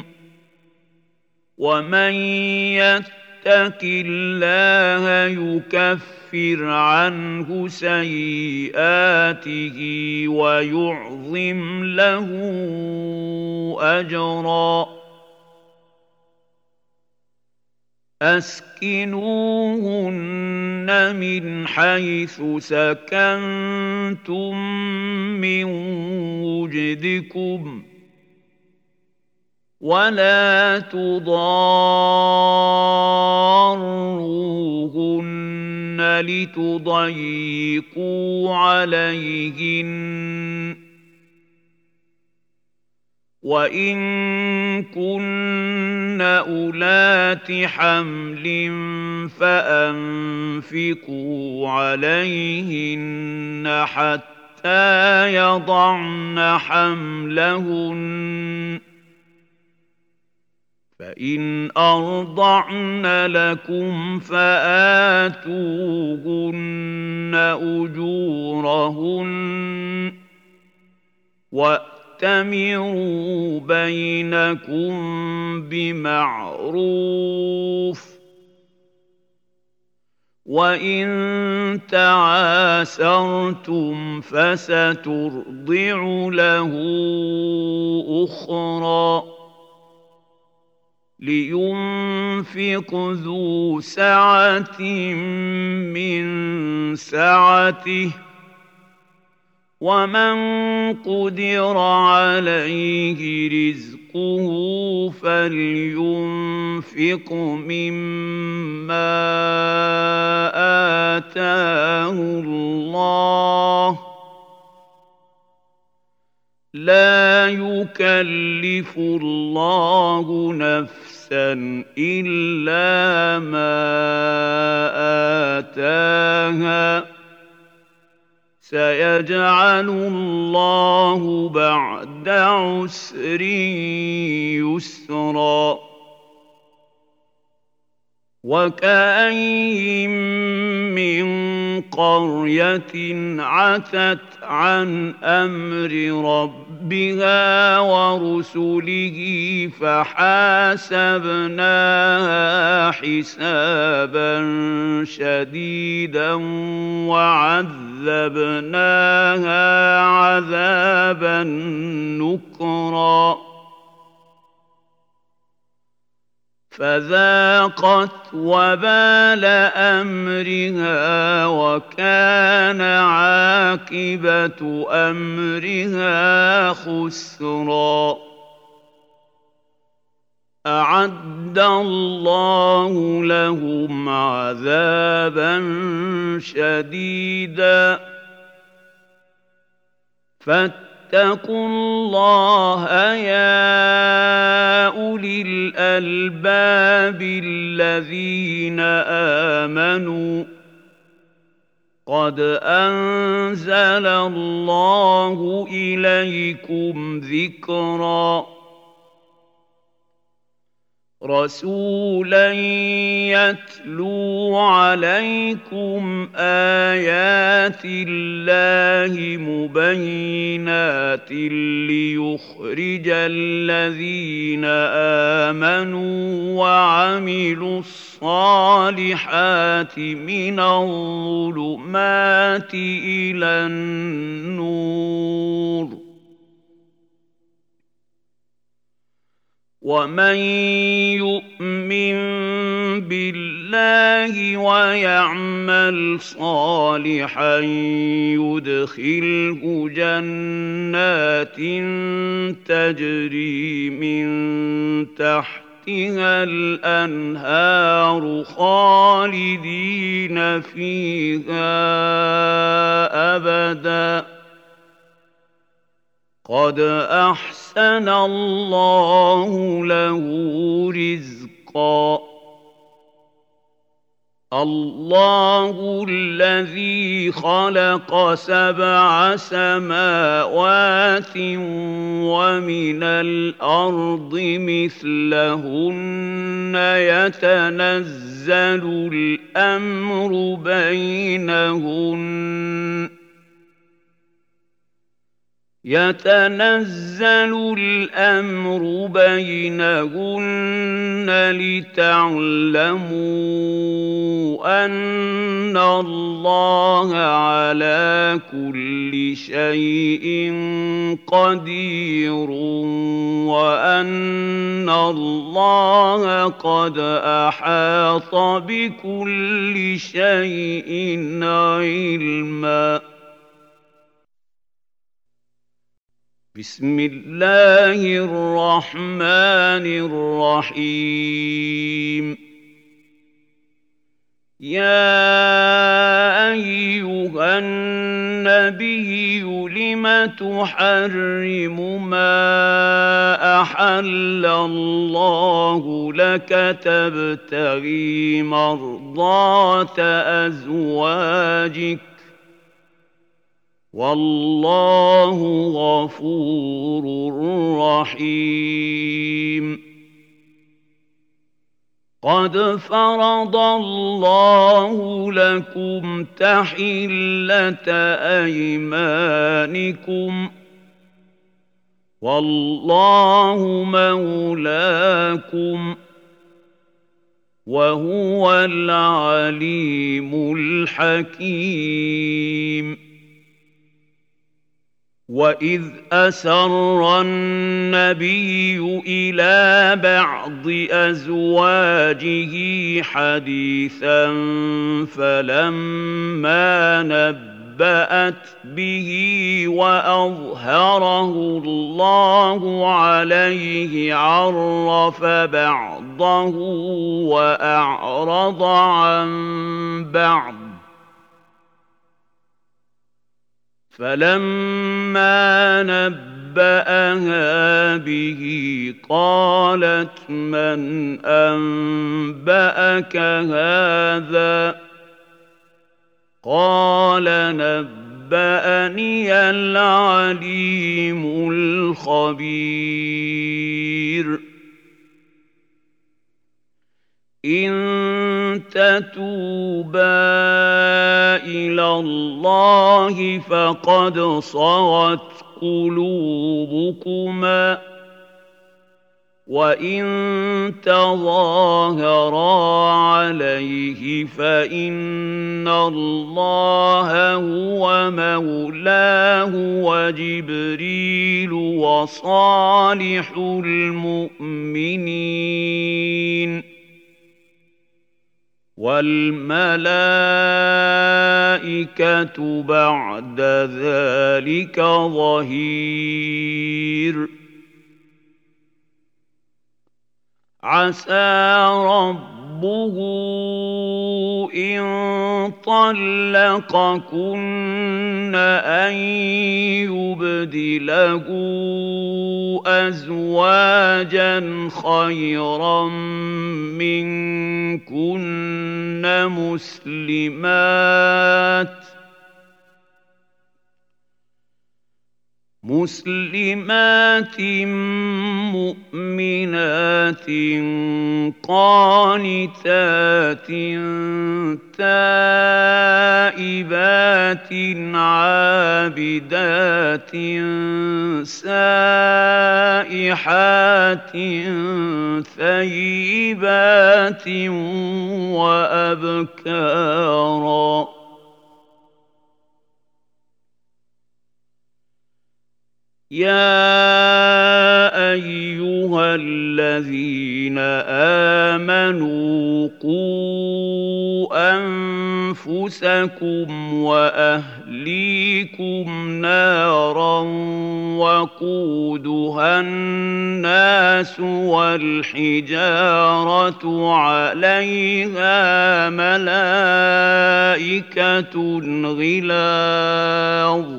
ومن يتق الله يكفر عنه سيئاته ويعظم له أجرا أسكنوهن من حيث سكنتم من وجدكم ولا تضاروهن لتضيقوا عليهن وإن كن أولات حمل فأنفقوا عليهن حتى يضعن حملهن فإن أرضعن لكم فآتوهن أجورهن وَأْتَمِرُوا بَيْنَكُم بِمَعْرُوفٍ وَإِن تَعَاسَرْتُمْ فَسَتُرْضِعُ لَهُ أُخْرَى لِيُنفِقْ ذُو سَعَةٍ مِّن سَعَتِهِ وَمَن قُدِرَ عَلَيْهِ رِزْقُهُ فَلْيُنفِقْ مِمَّا آتَاهُ اللَّهُ لَا يُكَلِّفُ اللَّهُ نَفْسًا إِلَّا مَا آتَاهَا سيجعل الله بعد عسر يسرا وكأين من قرية عتت عن أمر ربها بها ورسله فحاسبناها حسابا شديدا وعذبناها عذابا نكرا فذاقت وبال أمرها وكان عاقبة أمرها خسرا أعد الله لهم عذابا شديدا فاتقوا الله يا أولي الألباب الذين آمنوا قد أنزل الله إليكم ذكرا رسولا يتلو عليكم آيات الله مبينات ليخرج الذين آمنوا وعملوا الصالحات من الظلمات إلى النور ومن يؤمن بالله ويعمل صالحا يدخله جنات تجري من تحتها الأنهار خالدين فيها أبداً قد أحسن الله له رزقا الله الذي خلق سبع سماوات ومن الأرض مثلهن يتنزل الأمر بينهن يتنزل الأمر بينهن لتعلموا أن الله على كل شيء قدير وأن الله قد أحاط بكل شيء علما بسم الله الرحمن الرحيم يا أيها النبي لم تحرم ما أحل الله لك تبتغي مرضات أزواجك والله غفور رحيم قد فرض الله لكم تحلة أيمانكم والله مولاكم وهو العليم الحكيم وَإِذْ أَسَرَّ النَّبِيُّ إِلَىٰ بَعْضِ أَزْوَاجِهِ حَدِيثًا فَلَمَّا نَبَّأَتْ بِهِ وَأَظْهَرَهُ اللَّهُ عَلَيْهِ عَرَّفَ بَعْضَهُ وَأَعْرَضَ عَن بَعْضٍ فَلَمَّا نَبَّأَهَا بِهِ قَالَتْ مَنْ أَنبَأَكَ هَٰذَا ۖ قَالَ نَبَّأَنِيَ الْعَلِيمُ الْخَبِيرُ إِن تَتُوبَا إِلَى اللَّهِ فَقَدْ صَغَتْ قلوبكما وإن تظاهرا عليه فإن الله هو مولاه وجبريل وصالح المؤمنين والملائكة بعد ذلك ظهير عسى ربه إن طلقكن أن يبدله أزواجا خيرا منكن مسلمات مسلمات مؤمنات قانتات تائبات عابدات سائحات ثيبات وأبكارا يا أيها الذين آمنوا قوا أنفسكم وأهليكم نارا وقودها الناس والحجارة عليها ملائكة غلاظ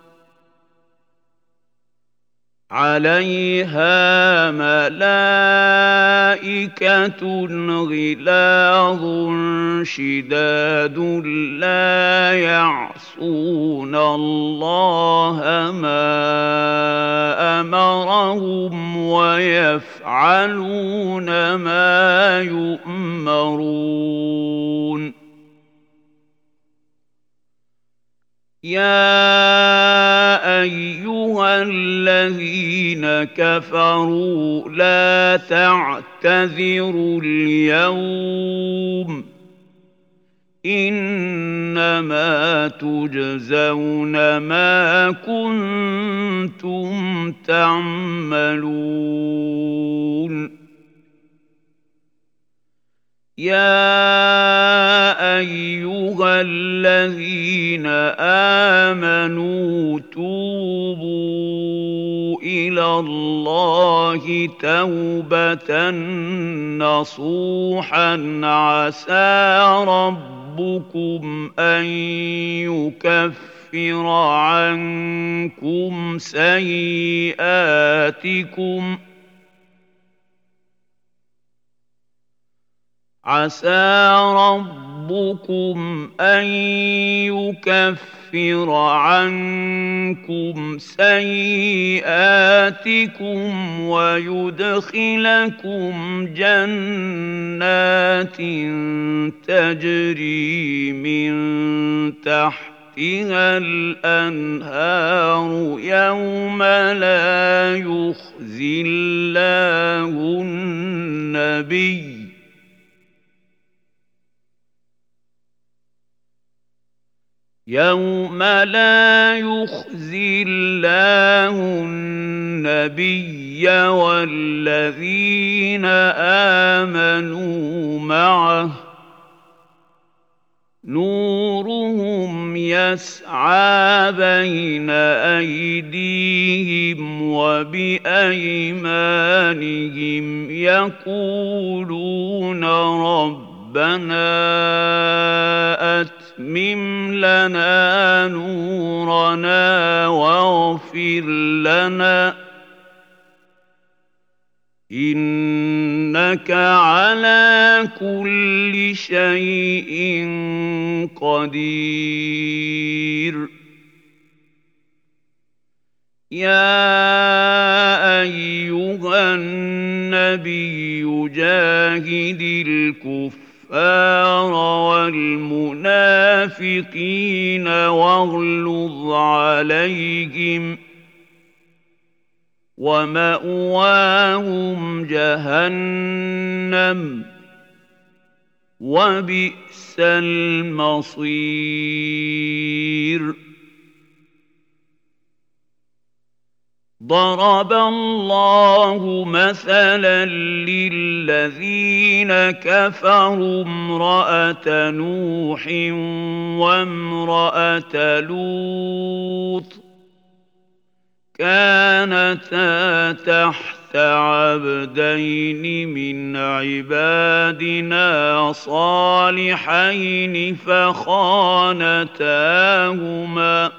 عليها ملائكة غلاظ شداد لا يعصون الله ما أمرهم ويفعلون ما يؤمرون يا أيها الذين كفروا لا تعتذروا اليوم إنما تجزون ما كنتم تعملون يا أيها الذين آمنوا توبوا إلى الله توبة نصوحا عسى ربكم أن يكفر عنكم سيئاتكم عسى ربكم أن يكفر عنكم سيئاتكم ويدخلكم جنات تجري من تحتها الأنهار يوم لا يخزي الله النبي يوم لا يخزي الله النبي والذين آمنوا معه نورهم يسعى بين أيديهم وبأيمانهم يقولون ربنا أتمم لنا نورنا واغفر لنا إنك على كل شيء قدير يا أيها النبي جاهد الكفار والمنافقين واغلظ عليهم ومأواهم جهنم وبئس المصير. ضرب الله مثلا للذين كفروا امرأة نوح وامرأة لوط كانتا تحت عبدين من عبادنا صالحين فخانتاهما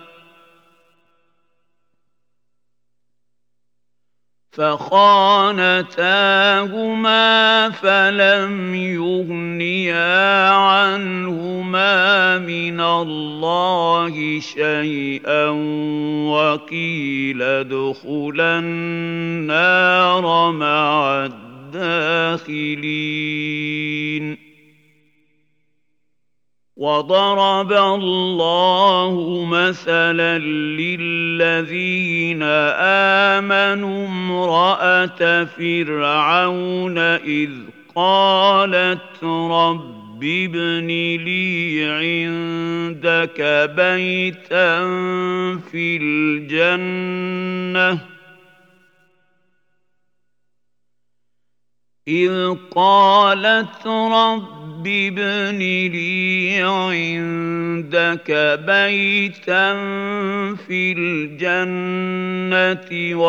فخانتاهما فلم يغنيا عنهما من الله شيئا وقيل ادخلا النار مع الداخلين. وضرب الله مثلا للذين آمنوا امرأة فرعون إذ قالت رب ابن لي عندك بيتا في الجنة إذ قالت رب ابن لي عندك بيتا في الجنة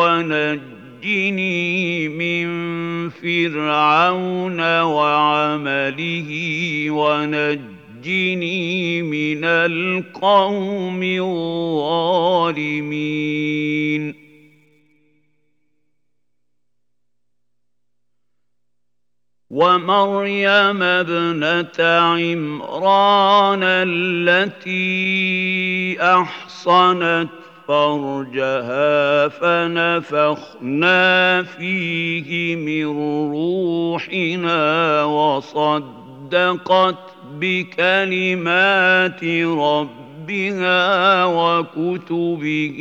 ونجني من فرعون وعمله ونجني من القوم الظالمين. ومريم ابنة عمران التي أحصنت فرجها فنفخنا فيه من روحنا وصدقت بكلمات ربها بها وكتبه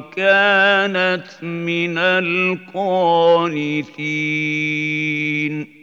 وكانت من القانتين.